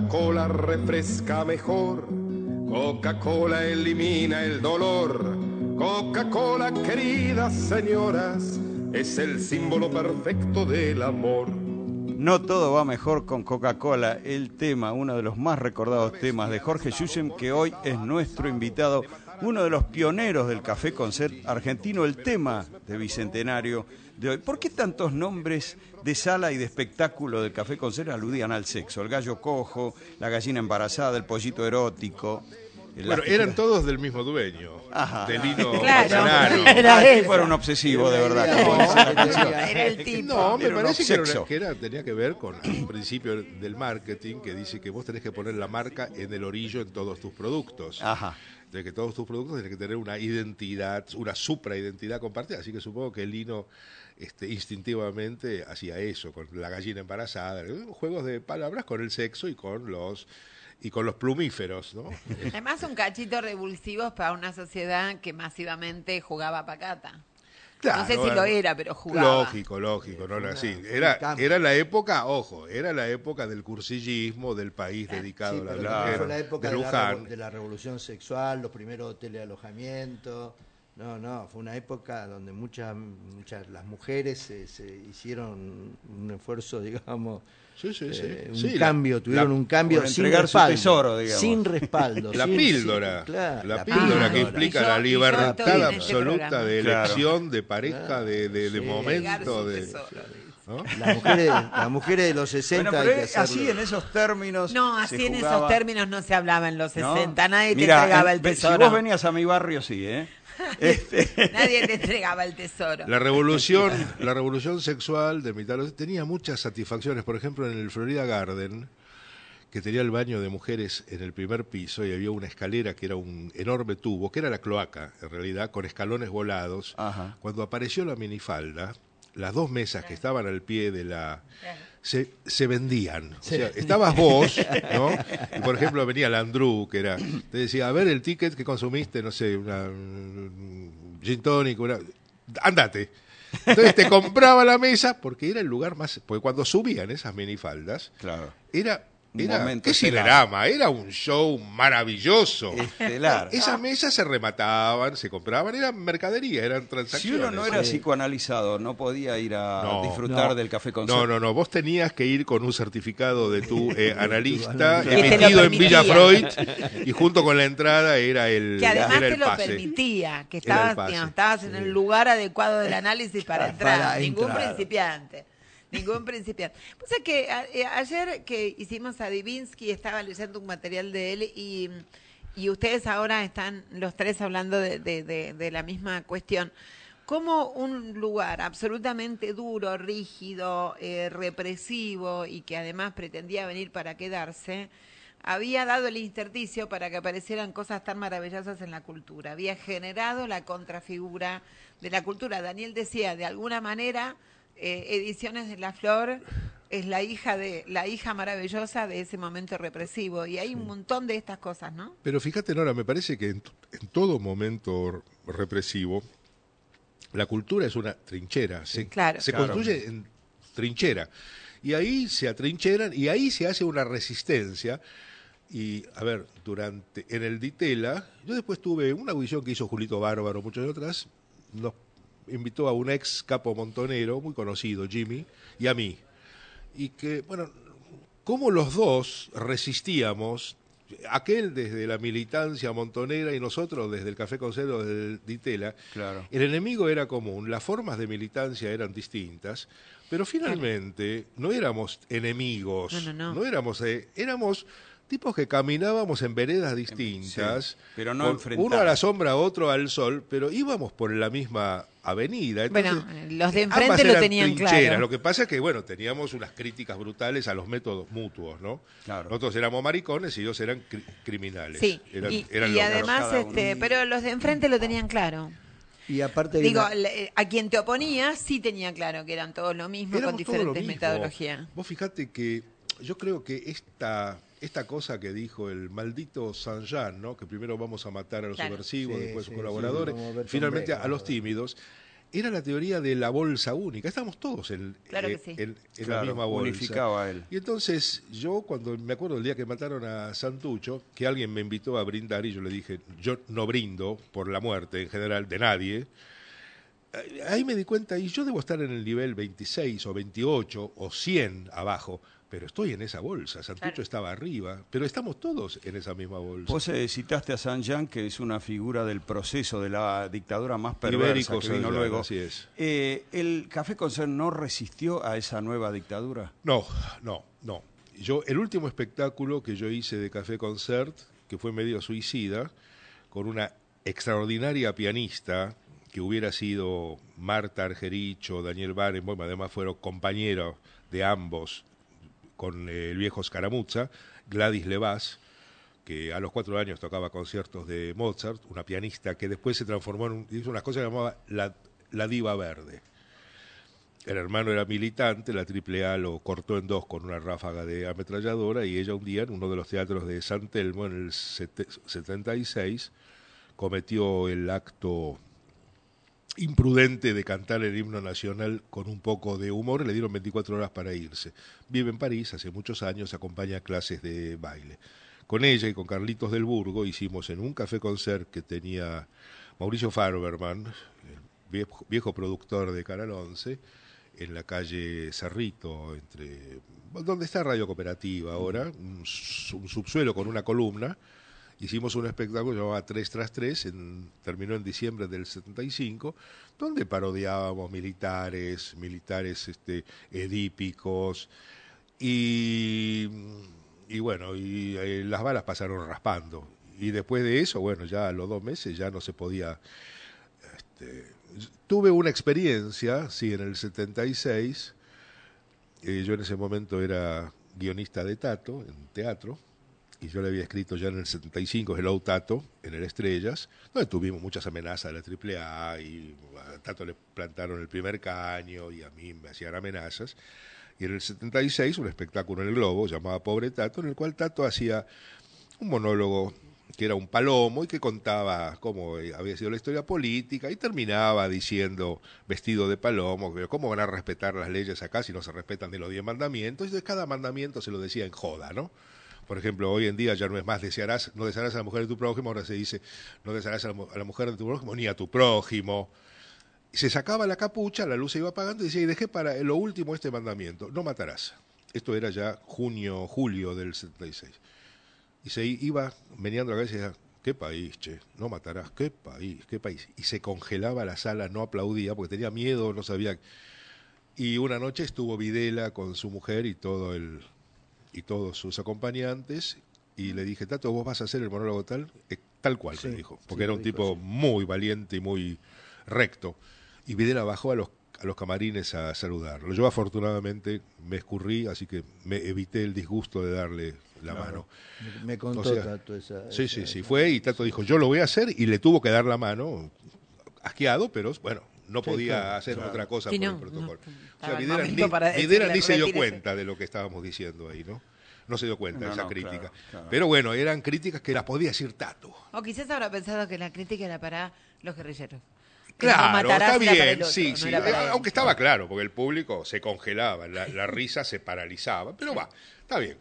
H: Coca-Cola refresca mejor, Coca-Cola elimina el dolor. Coca-Cola, queridas señoras, es el símbolo perfecto del amor.
C: No todo va mejor con Coca-Cola, el tema, uno de los más recordados temas de Jorge Yuyen, que hoy es nuestro invitado, uno de los pioneros del Café Concert argentino, el tema de Bicentenario de hoy. ¿Por qué tantos nombres de sala y de espectáculo del Café Concert aludían al sexo? El gallo cojo, la gallina embarazada, el pollito erótico.
I: Bueno, eran todos del mismo dueño,
C: Ajá.
I: de Lino
E: Claro.
I: Manzanaro.
C: Era aquí fuera un obsesivo, de verdad. como dice la canción.
E: Era el tipo.
I: No, me
C: Era un
I: parece que, era
C: sexo.
I: una- que era- tenía que ver con un principio del marketing que dice que vos tenés que poner la marca en el orillo en todos tus productos.
C: Ajá.
I: De que todos tus productos tienen que tener una identidad, una supraidentidad compartida. Así que supongo que Lino este, instintivamente hacía eso, con la gallina embarazada, juegos de palabras con el sexo y con los y con los plumíferos, ¿no?
E: Además, un cachito revulsivos para una sociedad que masivamente jugaba pacata.
I: Claro,
E: no sé si
I: bueno,
E: lo era, pero jugaba.
I: Lógico, lógico, no era así. Era, era la época, ojo, era la época del cursillismo, del país dedicado
F: Sí,
I: a la
F: pero
I: mujer,
F: fue la época
I: de
F: de la,
I: Luján.
F: revo- de la revolución sexual, los primeros telealojamientos. No, no, fue una época donde muchas, muchas las mujeres se, se hicieron un esfuerzo, digamos,
I: Sí, sí, sí.
F: eh, un
I: Sí, la-
F: cambio, tuvieron
I: la-
F: un cambio
C: por
F: sin
C: entregar su
F: respaldo,
C: tesoro, digamos.
F: sin respaldo,
I: La
F: sin-
I: píldora,
F: sin- claro,
I: la,
F: la
I: píldora que
F: píldora.
I: implica
E: Y yo-
I: la
E: y yo
I: libertad
E: estoy en este
I: absoluta
E: programa.
I: de
C: Claro.
I: elección, de pareja, de, de, de
F: Sí.
I: momento, de, ¿no?
F: Las mujeres, las mujeres de los sesenta
C: Bueno,
F: hay
C: pero
F: que
C: es así,
F: hacerlo.
C: en esos términos.
E: No,
C: se
E: así en
C: jugaba,
E: esos términos no se hablaba en los
C: ¿no?
E: sesenta. Nadie
C: Mirá,
E: te entregaba
C: en-
E: el
C: ve-
E: tesoro.
C: Si vos venías a mi barrio, sí, ¿eh? Este,
E: Nadie te entregaba el tesoro.
I: La revolución, la revolución sexual de mitad de los- tenía muchas satisfacciones. Por ejemplo, en el Florida Garden, que tenía el baño de mujeres en el primer piso y había una escalera que era un enorme tubo, que era la cloaca, en realidad, con escalones volados.
C: Ajá.
I: Cuando apareció la minifalda, las dos mesas que estaban al pie de la... Se, se vendían. O sea, estabas vos, ¿no? Y por ejemplo venía Landru, que era... Te decía, a ver el ticket que consumiste, no sé, una... un gin tonic, una... Andate. Entonces te compraba la mesa porque era el lugar más... Porque cuando subían esas minifaldas,
C: claro.
I: era...
C: Un
I: Era,
C: momento
I: ¿qué
C: estelar.
I: cinerama? Era un show maravilloso.
C: Estelar.
I: Esas mesas se remataban, se compraban, eran mercadería, eran
C: Si
I: transacciones.
C: uno no era
F: Sí.
C: psicoanalizado, no podía ir a
I: No.
C: disfrutar
F: No.
C: del café con
I: No,
C: sal.
I: no, no. Vos tenías que ir con un certificado de tu eh, analista
F: Que
E: te lo
I: emitido en
E: permitía.
I: Villa Freud y junto con la entrada era el,
E: Que además
I: era
E: te
I: el
E: lo
I: pase.
E: permitía, que
I: Era el
E: estabas,
I: pase.
E: digamos, estabas en el lugar adecuado del análisis para entrar.
F: Para
E: Ningún
F: entrar.
E: principiante. Ningún principiante. O sea que a- eh, ayer que hicimos a Divinsky, estaba leyendo un material de él y, y ustedes ahora están los tres hablando de, de- de- de la misma cuestión. ¿Cómo un lugar absolutamente duro, rígido, eh, represivo y que además pretendía venir para quedarse, había dado el intersticio para que aparecieran cosas tan maravillosas en la cultura? Había generado la contrafigura de la cultura. Daniel decía, de alguna manera, eh, Ediciones de la Flor es la hija de la hija maravillosa de ese momento represivo, y hay un montón de estas cosas, ¿no?
I: Pero fíjate, Nora, me parece que en, t- en todo momento represivo, la cultura es una trinchera. Se,
E: Claro.
I: se
C: Claro.
I: construye en trinchera. Y ahí se atrincheran y ahí se hace una resistencia. Y, a ver, durante en el Ditela, yo después tuve una audición que hizo Julito Bárbaro, muchas otras, nos invitó a un ex capo montonero, muy conocido, Jimmy, y a mí. Y que, bueno, cómo los dos resistíamos, aquel desde la militancia montonera y nosotros desde el Café Concero del Ditela.
C: Claro.
I: El enemigo era común, las formas de militancia eran distintas, pero finalmente no éramos enemigos,
E: No, no, no.
I: éramos, eh, éramos tipos que caminábamos en veredas distintas,
C: Sí, pero no
I: con
C: enfrentados.
I: uno a la sombra, otro al sol, pero íbamos por la misma avenida. Entonces,
E: Bueno, los de
I: ambas
E: enfrente lo
I: eran
E: tenían
I: trincheras.
E: claro.
I: Lo que pasa es que, bueno, teníamos unas críticas brutales a los métodos mutuos, ¿no?
C: Claro.
I: Nosotros éramos maricones y ellos eran cri- criminales.
E: Sí,
I: Eran-
E: y,
I: eran
E: y
I: locos.
E: además,
C: cada uno.
E: este, pero los de enfrente lo tenían claro.
F: Y aparte hay
E: Digo,
F: una-
E: le- a quien te oponías sí tenía claro que eran todos lo mismo,
I: Éramos
E: con
I: todo lo
E: diferentes
I: mismo.
E: metodologías.
I: Vos fijate que yo creo que esta, esta cosa que dijo el maldito Saint-Jean, ¿no? Que primero vamos a matar a los
E: Claro.
I: subversivos,
F: Sí,
I: después
F: sí,
I: sus colaboradores,
F: sí, como Bertolt
I: finalmente
F: Brecht,
I: a los
F: ¿no?
I: tímidos. era la teoría de la bolsa única. Estábamos todos en,
E: Claro que
I: eh,
E: sí.
I: en, en
C: Claro,
I: la misma bolsa.
C: unificaba él.
I: Y entonces yo, cuando me acuerdo el día que mataron a Santucho, que alguien me invitó a brindar y yo le dije, yo no brindo por la muerte en general de nadie. Ahí me di cuenta, y yo debo estar en el nivel veintiséis o veintiocho o cien abajo, pero estoy en esa bolsa. Santucho
E: Claro.
I: estaba arriba, pero estamos todos en esa misma bolsa.
C: Vos eh, citaste a San Jean, que es una figura del proceso de la dictadura más perversa
I: Ibérico
C: que vino
I: San Jean,
C: luego.
I: así es.
C: Eh, ¿El Café Concert no resistió a esa nueva dictadura?
I: No, no, no. Yo, el último espectáculo que yo hice de Café Concert, que fue medio suicida, con una extraordinaria pianista que hubiera sido Marta Argerich, Daniel Barenboim, además fueron compañeros de ambos con el viejo Scaramuzza, Gladys Levas, que a los cuatro años tocaba conciertos de Mozart, una pianista que después se transformó en un, hizo una cosa que llamaba la, la diva verde. El hermano era militante, la triple A lo cortó en dos con una ráfaga de ametralladora y ella un día en uno de los teatros de San Telmo en el setenta y seis cometió el acto imprudente de cantar el himno nacional con un poco de humor y le dieron veinticuatro horas para irse. Vive en París, hace muchos años, acompaña clases de baile. Con ella y con Carlitos del Burgo hicimos en un café concert que tenía Mauricio Farberman, el viejo, viejo productor de Canal once, en la calle Cerrito, entre donde está Radio Cooperativa ahora, un, un subsuelo con una columna. Hicimos un espectáculo llamado tres tras tres, en, terminó en diciembre del setenta y cinco, donde parodiábamos militares, militares este, edípicos, y, y bueno, y, y las balas pasaron raspando. Y después de eso, bueno, ya a los dos meses ya no se podía... Este, tuve una experiencia, sí, en el setenta y seis, eh, yo en ese momento era guionista de Tato, en teatro, y yo le había escrito ya en el setenta y cinco Hello Tato, en el Estrellas, donde tuvimos muchas amenazas de la triple A, y a Tato le plantaron el primer caño, y a mí me hacían amenazas. Y en el setenta y seis, un espectáculo en el Globo, llamado Pobre Tato, en el cual Tato hacía un monólogo que era un palomo y que contaba cómo había sido la historia política y terminaba diciendo, vestido de palomo, cómo van a respetar las leyes acá si no se respetan de los diez mandamientos. Entonces cada mandamiento se lo decía en joda, ¿no? Por ejemplo, hoy en día ya no es más desearás, no desearás a la mujer de tu prójimo, ahora se dice no desearás a la, a la mujer de tu prójimo ni a tu prójimo. Y se sacaba la capucha, la luz se iba apagando y decía, y dejé para lo último este mandamiento, no matarás. Esto era ya junio, julio del setenta y seis. Y se iba meneando la cabeza y decía, qué país, che, no matarás, qué país, qué país. Y se congelaba la sala, no aplaudía porque tenía miedo, no sabía. Y una noche estuvo Videla con su mujer y todo el... y todos sus acompañantes, y le dije, Tato, vos vas a hacer el monólogo tal, eh, tal cual, sí, me dijo, porque sí, era un dijo, tipo sí. muy valiente y muy recto. Y Videla bajó a los, a los camarines a saludarlo. Yo afortunadamente me escurrí, así que me evité el disgusto de darle la claro. mano.
F: Me, me contó
I: o sea,
F: Tato esa...
I: Sí,
F: esa,
I: sí, sí,
F: esa,
I: fue, y Tato dijo, yo lo voy a hacer, y le tuvo que dar la mano, asqueado, pero bueno, no podía sí, claro, hacer claro. otra cosa sí, por no, el protocolo. No, o sea, Videla ni, Videla ni se dio cuenta de lo que estábamos diciendo ahí, ¿no? No se dio cuenta no, de esa no, crítica. Claro, claro. Pero bueno, eran críticas que las podía decir Tato.
E: O quizás habrá pensado que la crítica era para los guerrilleros.
I: Claro,
E: no
I: está bien,
E: otro,
I: sí,
E: no
I: sí.
E: él.
I: Aunque estaba claro, porque el público se congelaba, la, la risa se paralizaba. Pero va, está bien.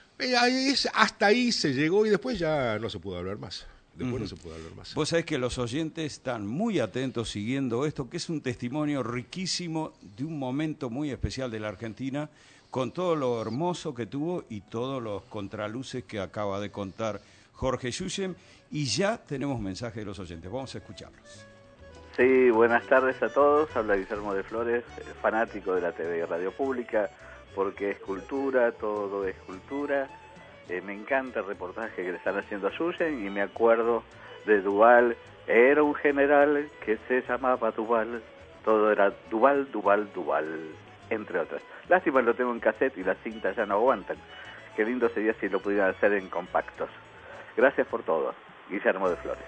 I: Hasta ahí se llegó y después ya no se pudo hablar más. Después uh-huh. no se pudo hablar más.
C: Vos sabés que los oyentes están muy atentos siguiendo esto, que es un testimonio riquísimo de un momento muy especial de la Argentina, con todo lo hermoso que tuvo y todos los contraluces que acaba de contar Jorge Yuyen. Y ya tenemos mensajes de los oyentes. Vamos a escucharlos.
K: Sí, buenas tardes a todos. Habla Guillermo de Flores, fanático de la T V y Radio Pública, porque es cultura, todo es cultura. Eh, me encanta el reportaje que le están haciendo a Yuyen y me acuerdo de Duval. Era un general que se llamaba Duval. Todo era Duval, Duval, Duval, entre otras. Lástima, lo tengo en cassette y las cintas ya no aguantan. Qué lindo sería si lo pudieran hacer en compactos. Gracias por todo. Guillermo de Flores.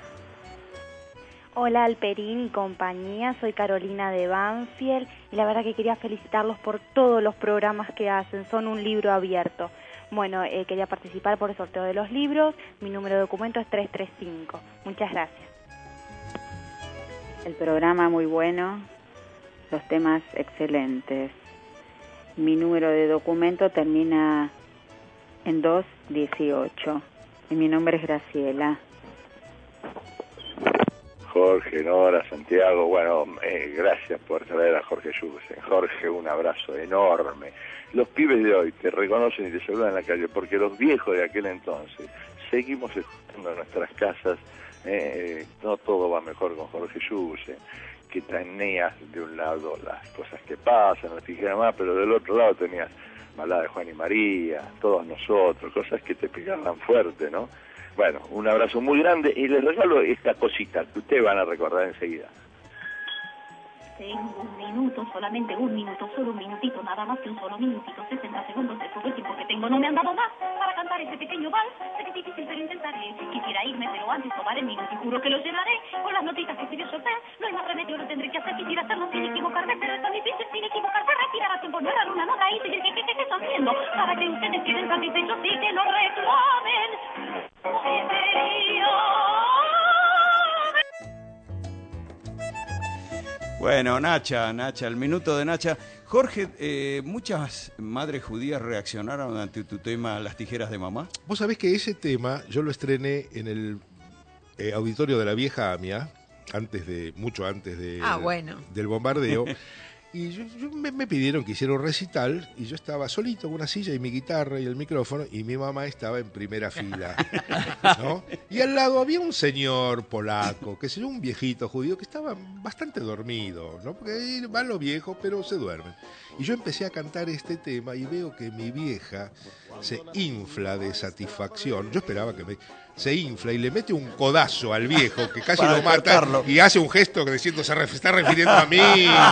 L: Hola Alperín y compañía, soy Carolina de Banfield y la verdad que quería felicitarlos por todos los programas que hacen, son un libro abierto. Bueno, eh, quería participar por el sorteo de los libros, mi número de documento es tres tres cinco. Muchas gracias.
M: El programa muy bueno, los temas excelentes. Mi número de documento termina en dos dieciocho y mi nombre es Graciela.
N: Jorge, Nora, Santiago, bueno, eh, gracias por traer a Jorge Yusen. Jorge, un abrazo enorme. Los pibes de hoy te reconocen y te saludan en la calle, porque los viejos de aquel entonces seguimos escuchando en nuestras casas, eh, no todo va mejor con Jorge Yusen, que tenías de un lado las cosas que pasan, las tijeras más, pero del otro lado tenías Balada de Juan y María, Todos Nosotros, cosas que te pegaban fuerte, ¿no? Bueno, un abrazo muy grande y les regalo esta cosita que ustedes van a recordar enseguida.
O: Tengo un minuto, solamente un minuto, solo un minutito, nada más que un solo minutito, sesenta segundos de todo el tiempo que tengo. No me han dado más para cantar este pequeño vals. Sé que es difícil, pero intentaré. Quisiera irme, pero antes tomar el minuto y juro que lo llenaré con las notitas que escribió Chopin. No hay más remedio, lo tendré que hacer. Quisiera hacerlo sin equivocarme, pero es tan difícil sin equivocarse. Respirar a tiempo, no era una nota y seguir. ¿Qué, qué, qué, qué están haciendo? Para que ustedes queden satisfechos y que no reclamen.
C: Bueno, Nacha, Nacha, el minuto de Nacha. Jorge, eh, muchas madres judías reaccionaron ante tu tema Las tijeras de mamá.
I: Vos sabés que ese tema yo lo estrené en el eh, auditorio de la Vieja Amia, antes de, mucho antes de,
E: ah, bueno.
I: del bombardeo. Y yo, yo me, me pidieron que hiciera un recital y yo estaba solito con una silla y mi guitarra y el micrófono y mi mamá estaba en primera fila, ¿no? Y al lado había un señor polaco, que sé yo, un viejito judío que estaba bastante dormido, ¿no? Porque ahí van los viejos, pero se duermen. Y yo empecé a cantar este tema y veo que mi vieja se infla de satisfacción. Yo esperaba que me... se infla y le mete un codazo al viejo que casi lo mata cortarlo. Y hace un gesto que diciendo se ref- está refiriendo a mí,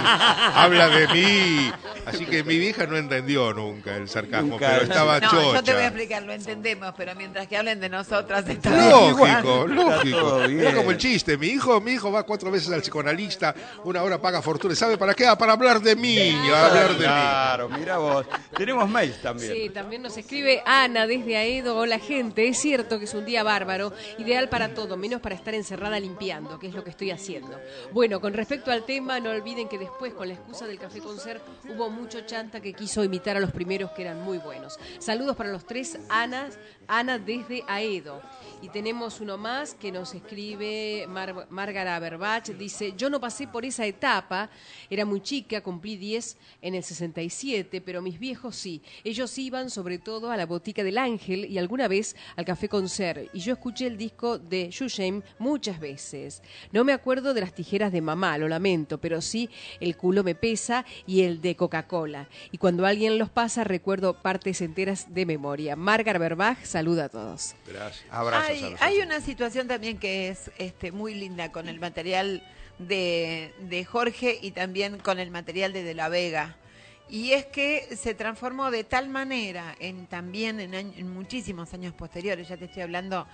I: habla de mí. Así que mi vieja no entendió nunca el sarcasmo, nunca, pero estaba
E: no,
I: chocha.
E: Yo te voy a explicar, lo entendemos, pero mientras que hablen de nosotras está
I: lógico,
E: igual.
I: lógico. Es como el chiste, mi hijo, mi hijo va cuatro veces al psicoanalista, una hora paga fortuna, ¿sabe para qué? Para hablar de mí,
C: claro,
I: hablar de
C: claro,
I: mí.
C: Mira vos. Tenemos mails también.
D: Sí, también nos escribe Ana desde Aedo. Hola gente, es cierto que es un día bárbaro, ideal para todo, menos para estar encerrada limpiando, que es lo que estoy haciendo. Bueno, con respecto al tema, no olviden que después, con la excusa del Café Concert, hubo mucho chanta que quiso imitar a los primeros que eran muy buenos. Saludos para los tres Anas, Ana desde Aedo. Y tenemos uno más que nos escribe Mar- Márgara Berbach, dice, yo no pasé por esa etapa, era muy chica, cumplí diez en el sesenta y siete, pero mis viejos sí. Ellos iban sobre todo a la Botica del Ángel y alguna vez al Café Concert, y yo escuché el disco de Shusheim muchas veces. No me acuerdo de Las tijeras de mamá, lo lamento, pero sí El culo me pesa y el de Coca-Cola. Y cuando alguien los pasa, recuerdo partes enteras de memoria. Márgara Berbach, saluda a todos.
C: Gracias. Abrazos.
E: Hay, hay una situación también que es este, muy linda con el material de, de Jorge y también con el material de De la Vega. Y es que se transformó de tal manera en también en, año, en muchísimos años posteriores, ya te estoy hablando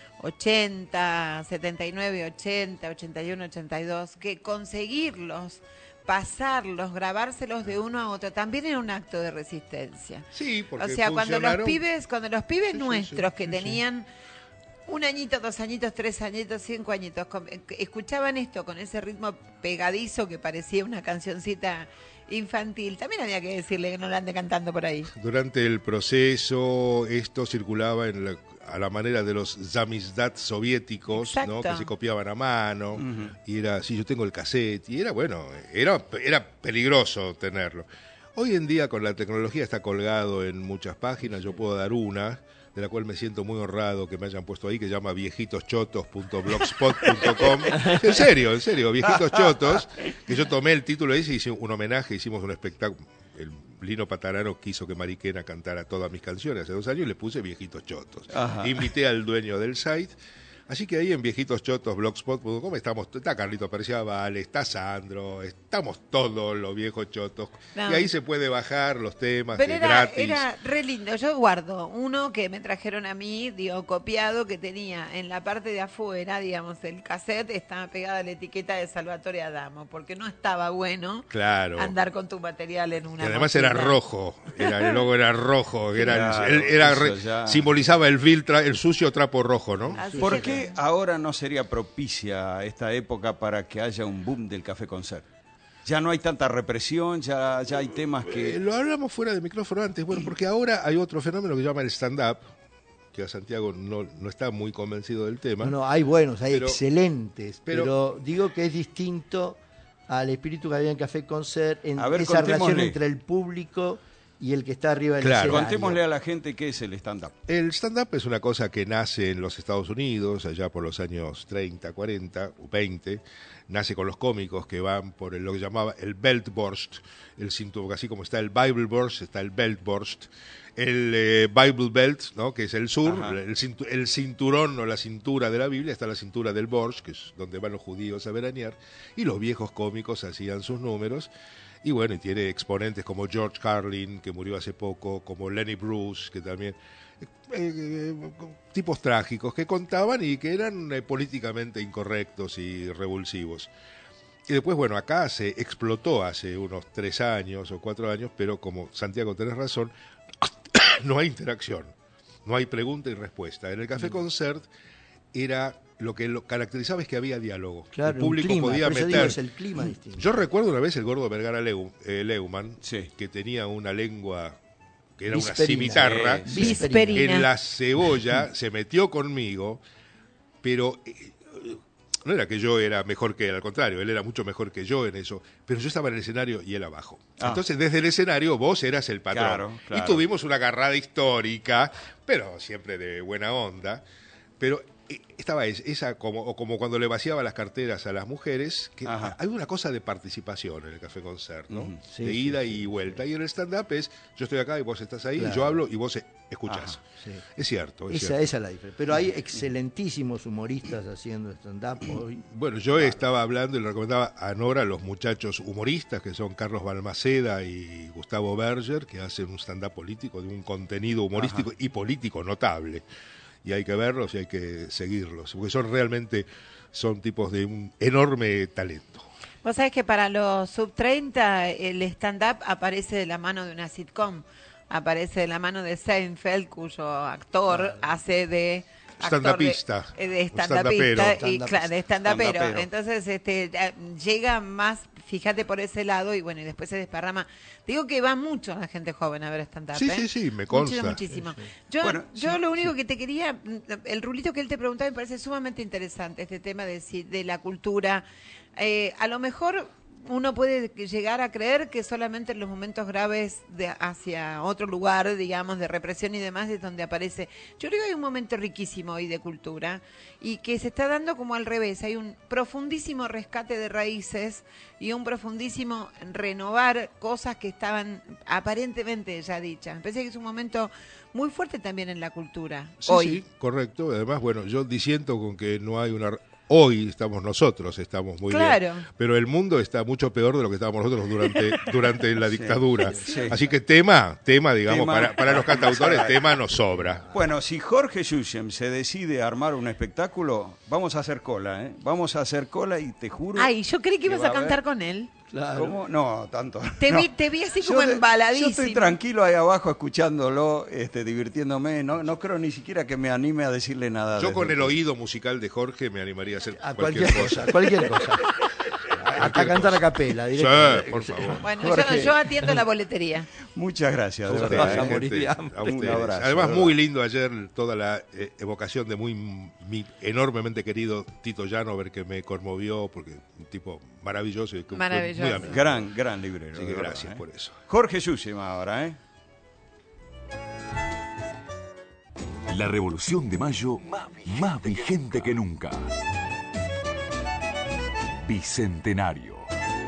E: ochenta, setenta y nueve, ochenta, ochenta y uno, ochenta y dos, que conseguirlos, pasarlos, grabárselos de uno a otro, también era un acto de resistencia.
I: Sí, porque
E: o sea, cuando los
I: funcionaron-
E: pibes, cuando los pibes
I: Sí, sí,
E: nuestros
I: sí,
E: que
I: sí,
E: tenían un añito, dos añitos, tres añitos, cinco añitos, com- escuchaban esto con ese ritmo pegadizo que parecía una cancioncita infantil, también había que decirle que no la ande cantando por ahí.
I: Durante el proceso, esto circulaba en la, a la manera de los samizdat soviéticos, ¿no?
E: Exacto.
I: Que se copiaban a mano, y era, sí, yo tengo el cassette, y era, bueno, era, era peligroso tenerlo. Hoy en día con la tecnología está colgado en muchas páginas, yo puedo dar una, de la cual me siento muy honrado que me hayan puesto ahí, que se llama viejitoschotos punto blogspot punto com. En serio, en serio, Viejitos Chotos, que yo tomé el título ese y hice un homenaje, hicimos un espectáculo. El Lino Patarano quiso que Mariquena cantara todas mis canciones hace dos años y le puse Viejitos Chotos.
C: Ajá.
I: Invité al dueño del site. Así que ahí en viejitoschotos punto blogspot punto com estamos, está Carlito Perciabal, está Sandro, estamos todos los viejos chotos.
E: No.
I: Y ahí se puede bajar los temas
E: Pero
I: que
E: era,
I: gratis.
E: era re lindo. Yo guardo uno que me trajeron a mí, digo, copiado, que tenía en la parte de afuera, digamos, el cassette, estaba pegada la etiqueta de Salvatore Adamo, porque no estaba bueno
I: Claro.
E: andar con tu material en una
I: Y además
E: mochila.
I: era rojo, era, el logo era rojo, era,
C: Claro,
I: el- era
C: eso
I: re-
C: ya.
I: simbolizaba el filtra, el sucio trapo rojo, ¿no?
E: Así
C: ¿Por
E: que-
C: qué ahora no sería propicia esta época para que haya un boom del Café Concert? ya no hay tanta represión, ya, ya hay temas que...
I: Eh, lo hablamos fuera de micrófono antes, bueno, porque ahora hay otro fenómeno que se llama el stand-up, que a Santiago no, no está muy convencido del tema.
F: No, no, hay buenos, hay
I: pero,
F: excelentes, pero,
I: pero
F: digo que es distinto al espíritu que había en Café Concert, en
C: A ver,
F: esa relación
C: contémosle.
F: entre el público y el que está arriba del
I: Claro.
F: escenario.
C: Contémosle a la gente qué es el stand-up.
I: El stand-up es una cosa que nace en los Estados Unidos, allá por los años treinta, cuarenta o veinte. Nace con los cómicos que van por el, lo que llamaba el Beltburst, el cinturón, así como está el Bible Burst, está el Beltburst. El eh, Bible Belt, ¿no? Que es el sur, el, cintu el cinturón o la cintura de la Biblia, está la cintura del Borsch, que es donde van los judíos a veranear, y los viejos cómicos hacían sus números. Y bueno, y tiene exponentes como George Carlin, que murió hace poco, como Lenny Bruce, que también... Eh, eh, tipos trágicos que contaban y que eran eh, políticamente incorrectos y revulsivos. Y después, bueno, acá se explotó hace unos tres años o cuatro años, pero como Santiago tenés razón, no hay interacción, no hay pregunta y respuesta. En el Café Concert era... Lo que lo caracterizaba es que había diálogo.
F: Claro,
I: el público
F: un clima,
I: podía
F: por eso
I: meter.
F: digo, es el clima distinto.
I: Yo recuerdo una vez el gordo Vergara Leu, eh, Leumann,
C: sí.
I: que tenía una lengua que era
F: Visperina.
I: una cimitarra.
F: Sí, Visperina.
I: En la cebolla se metió conmigo, pero eh, no era que yo era mejor que él, al contrario, él era mucho mejor que yo en eso, pero yo estaba en el escenario y él abajo.
C: Ah.
I: Entonces, desde el escenario vos eras el patrón.
C: Claro, claro.
I: Y tuvimos una agarrada histórica, pero siempre de buena onda. Pero estaba esa, como, o como cuando le vaciaba las carteras a las mujeres, que
C: Ajá.
I: hay una cosa de participación en el Café Concert, ¿no?
C: Ujú.
F: Sí,
I: de
F: sí,
I: ida
F: sí.
I: y vuelta. Y en el stand-up es, yo estoy acá y vos estás ahí,
F: Claro.
I: yo hablo y vos escuchás.
F: Ajá, sí.
I: Es cierto, es
F: Esa,
I: cierto.
F: esa es la diferencia. Pero hay excelentísimos humoristas haciendo stand-up hoy.
I: Bueno, yo estaba hablando y le recomendaba a Nora los muchachos humoristas que son Carlos Balmaceda y Gustavo Berger, que hacen un stand-up político de un contenido humorístico
C: Ajá.
I: y político notable. Y hay que verlos y hay que seguirlos, porque son realmente, son tipos de un enorme talento.
E: Vos sabés que para los sub treinta el stand-up aparece de la mano de una sitcom, aparece de la mano de Seinfeld, cuyo actor
F: Claro.
E: hace de... actor
I: Stand-upista.
E: De, de
I: O
E: stand-upista
I: stand-upero.
E: y claro, de stand-upero.
C: Stand-upero.
E: Entonces este, eh, llega más, fíjate por ese lado y bueno, y después se desparrama. Digo que va mucho la gente joven a ver stand-up.
I: Sí,
E: ¿eh?
I: sí, sí, me consta.
E: Muchísimo, muchísimo. Yo,
C: Bueno,
E: yo
C: sí,
E: lo único
C: sí.
E: que te quería, el rulito que él te preguntaba me parece sumamente interesante, este tema de, si- de la cultura. Eh, a lo mejor uno puede llegar a creer que solamente en los momentos graves de hacia otro lugar, digamos, de represión y demás, es donde aparece. Yo creo que hay un momento riquísimo hoy de cultura y que se está dando como al revés. Hay un profundísimo rescate de raíces y un profundísimo renovar cosas que estaban aparentemente ya dichas. Me parece que es un momento muy fuerte también en la cultura.
I: Sí,
E: hoy.
I: sí, correcto. Además, bueno, yo disiento con que no hay una... Hoy estamos nosotros, estamos muy
E: Claro.
I: bien. Pero el mundo está mucho peor de lo que estábamos nosotros durante, durante la dictadura.
C: sí.
I: Así que tema, tema, digamos,
C: Tema.
I: para, para los cantautores, tema nos sobra.
C: Bueno, si Jorge Yushem se decide a armar un espectáculo, vamos a hacer cola, ¿eh? Vamos a hacer cola y te juro...
E: Ay, yo creí que
C: que
E: ibas
C: va
E: a
C: a
E: cantar
C: haber-
E: con él.
F: Claro.
C: ¿Cómo? No, tanto.
E: Te
C: no.
E: vi, te vi así como
C: Yo de-
E: embaladísimo.
C: Yo estoy tranquilo ahí abajo escuchándolo, este, divirtiéndome. No, no creo ni siquiera que me anime a decirle nada.
I: Yo
C: desde
I: con el
C: que-
I: oído musical de Jorge me animaría a hacer
F: A
I: cualquier,
F: cualquier cosa, cualquier cosa. A, a cantar a capela,
I: Sí,
F: directamente.
I: por favor.
E: Bueno, yo,
C: Jorge.
E: yo atiendo la boletería.
C: Muchas gracias. de
I: A
C: verdad,
I: ustedes,
C: ¿eh?
F: a morir de
I: gente,
F: hambre.
I: a
C: Un
I: ustedes.
C: abrazo,
I: Además,
C: de
I: muy
C: verdad.
I: lindo ayer toda la eh, evocación de muy mi enormemente querido Tito Llanover, que me conmovió porque un tipo maravilloso y que fue
E: Maravilloso.
I: muy amigo.
C: Gran, gran librero.
I: Así que
C: de verdad,
I: gracias
C: ¿eh?
I: por eso.
C: Jorge Yushem ahora, ¿eh?
A: La Revolución de Mayo, más vigente que nunca. Bicentenario.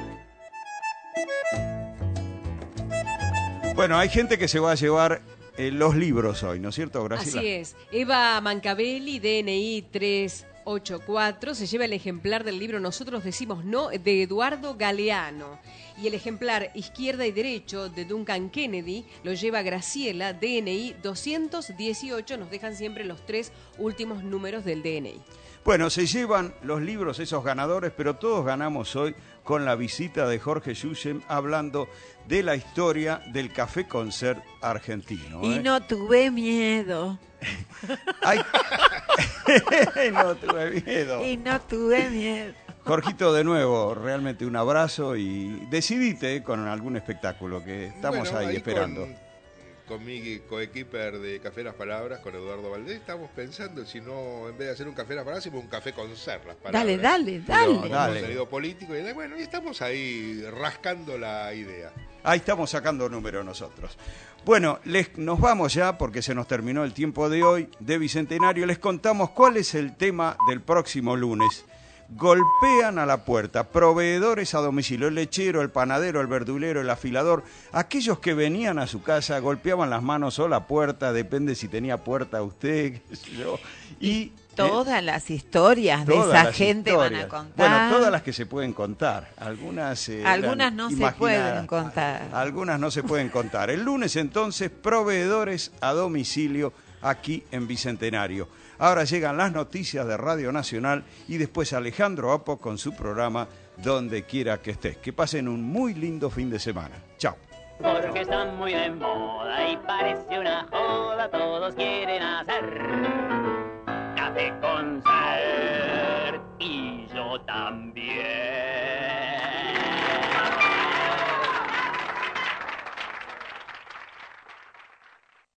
C: Bueno, hay gente que se va a llevar eh, los libros hoy, ¿no es cierto, Graciela?
D: Así es. Eva Mancabelli, D N I tres ocho cuatro, se lleva el ejemplar del libro Nosotros decimos no, de Eduardo Galeano. Y el ejemplar Izquierda y Derecho, de Duncan Kennedy, lo lleva Graciela, D N I doscientos dieciocho. Nos dejan siempre los tres últimos números del D N I.
C: Bueno, se llevan los libros esos ganadores, pero todos ganamos hoy con la visita de Jorge Yushem hablando de la historia del Café Concert argentino.
E: Y
C: ¿eh?
E: no tuve miedo.
C: Ay, no tuve miedo.
E: Y no tuve miedo.
C: Jorgito, de nuevo, realmente un abrazo y decidite con algún espectáculo que estamos
I: Bueno,
C: ahí,
I: ahí
C: esperando.
I: Con, con mi coequiper de Café Las Palabras, con Eduardo Valdés, estamos pensando si no, en vez de hacer un Café Las Palabras, hacemos un café con ser Las Palabras.
E: Dale, dale,
C: Pero,
E: dale.
I: Con
C: dale.
I: contenido político y bueno, y estamos ahí rascando la idea.
C: Ahí estamos sacando números nosotros. Bueno, les, nos vamos ya porque se nos terminó el tiempo de hoy de Bicentenario. Les contamos cuál es el tema del próximo lunes. Golpean a la puerta, proveedores a domicilio, el lechero, el panadero, el verdulero, el afilador, aquellos que venían a su casa, golpeaban las manos o la puerta, depende si tenía puerta usted, qué sé yo, y
E: Todas las historias de
C: todas
E: esa
C: las
E: gente
C: historias.
E: van a contar.
C: Bueno, todas las que se pueden contar. Algunas, eh,
E: Algunas
C: eran
E: no se
C: imaginadas.
E: pueden contar.
C: Algunas no se pueden contar. El lunes entonces, proveedores a domicilio aquí en Bicentenario. Ahora llegan las noticias de Radio Nacional y después Alejandro Apo con su programa Donde Quiera que Estés. Que pasen un muy lindo fin de semana. Chao.
G: Porque está muy de moda y parece una joda, todos quieren hacer café con ser y yo también.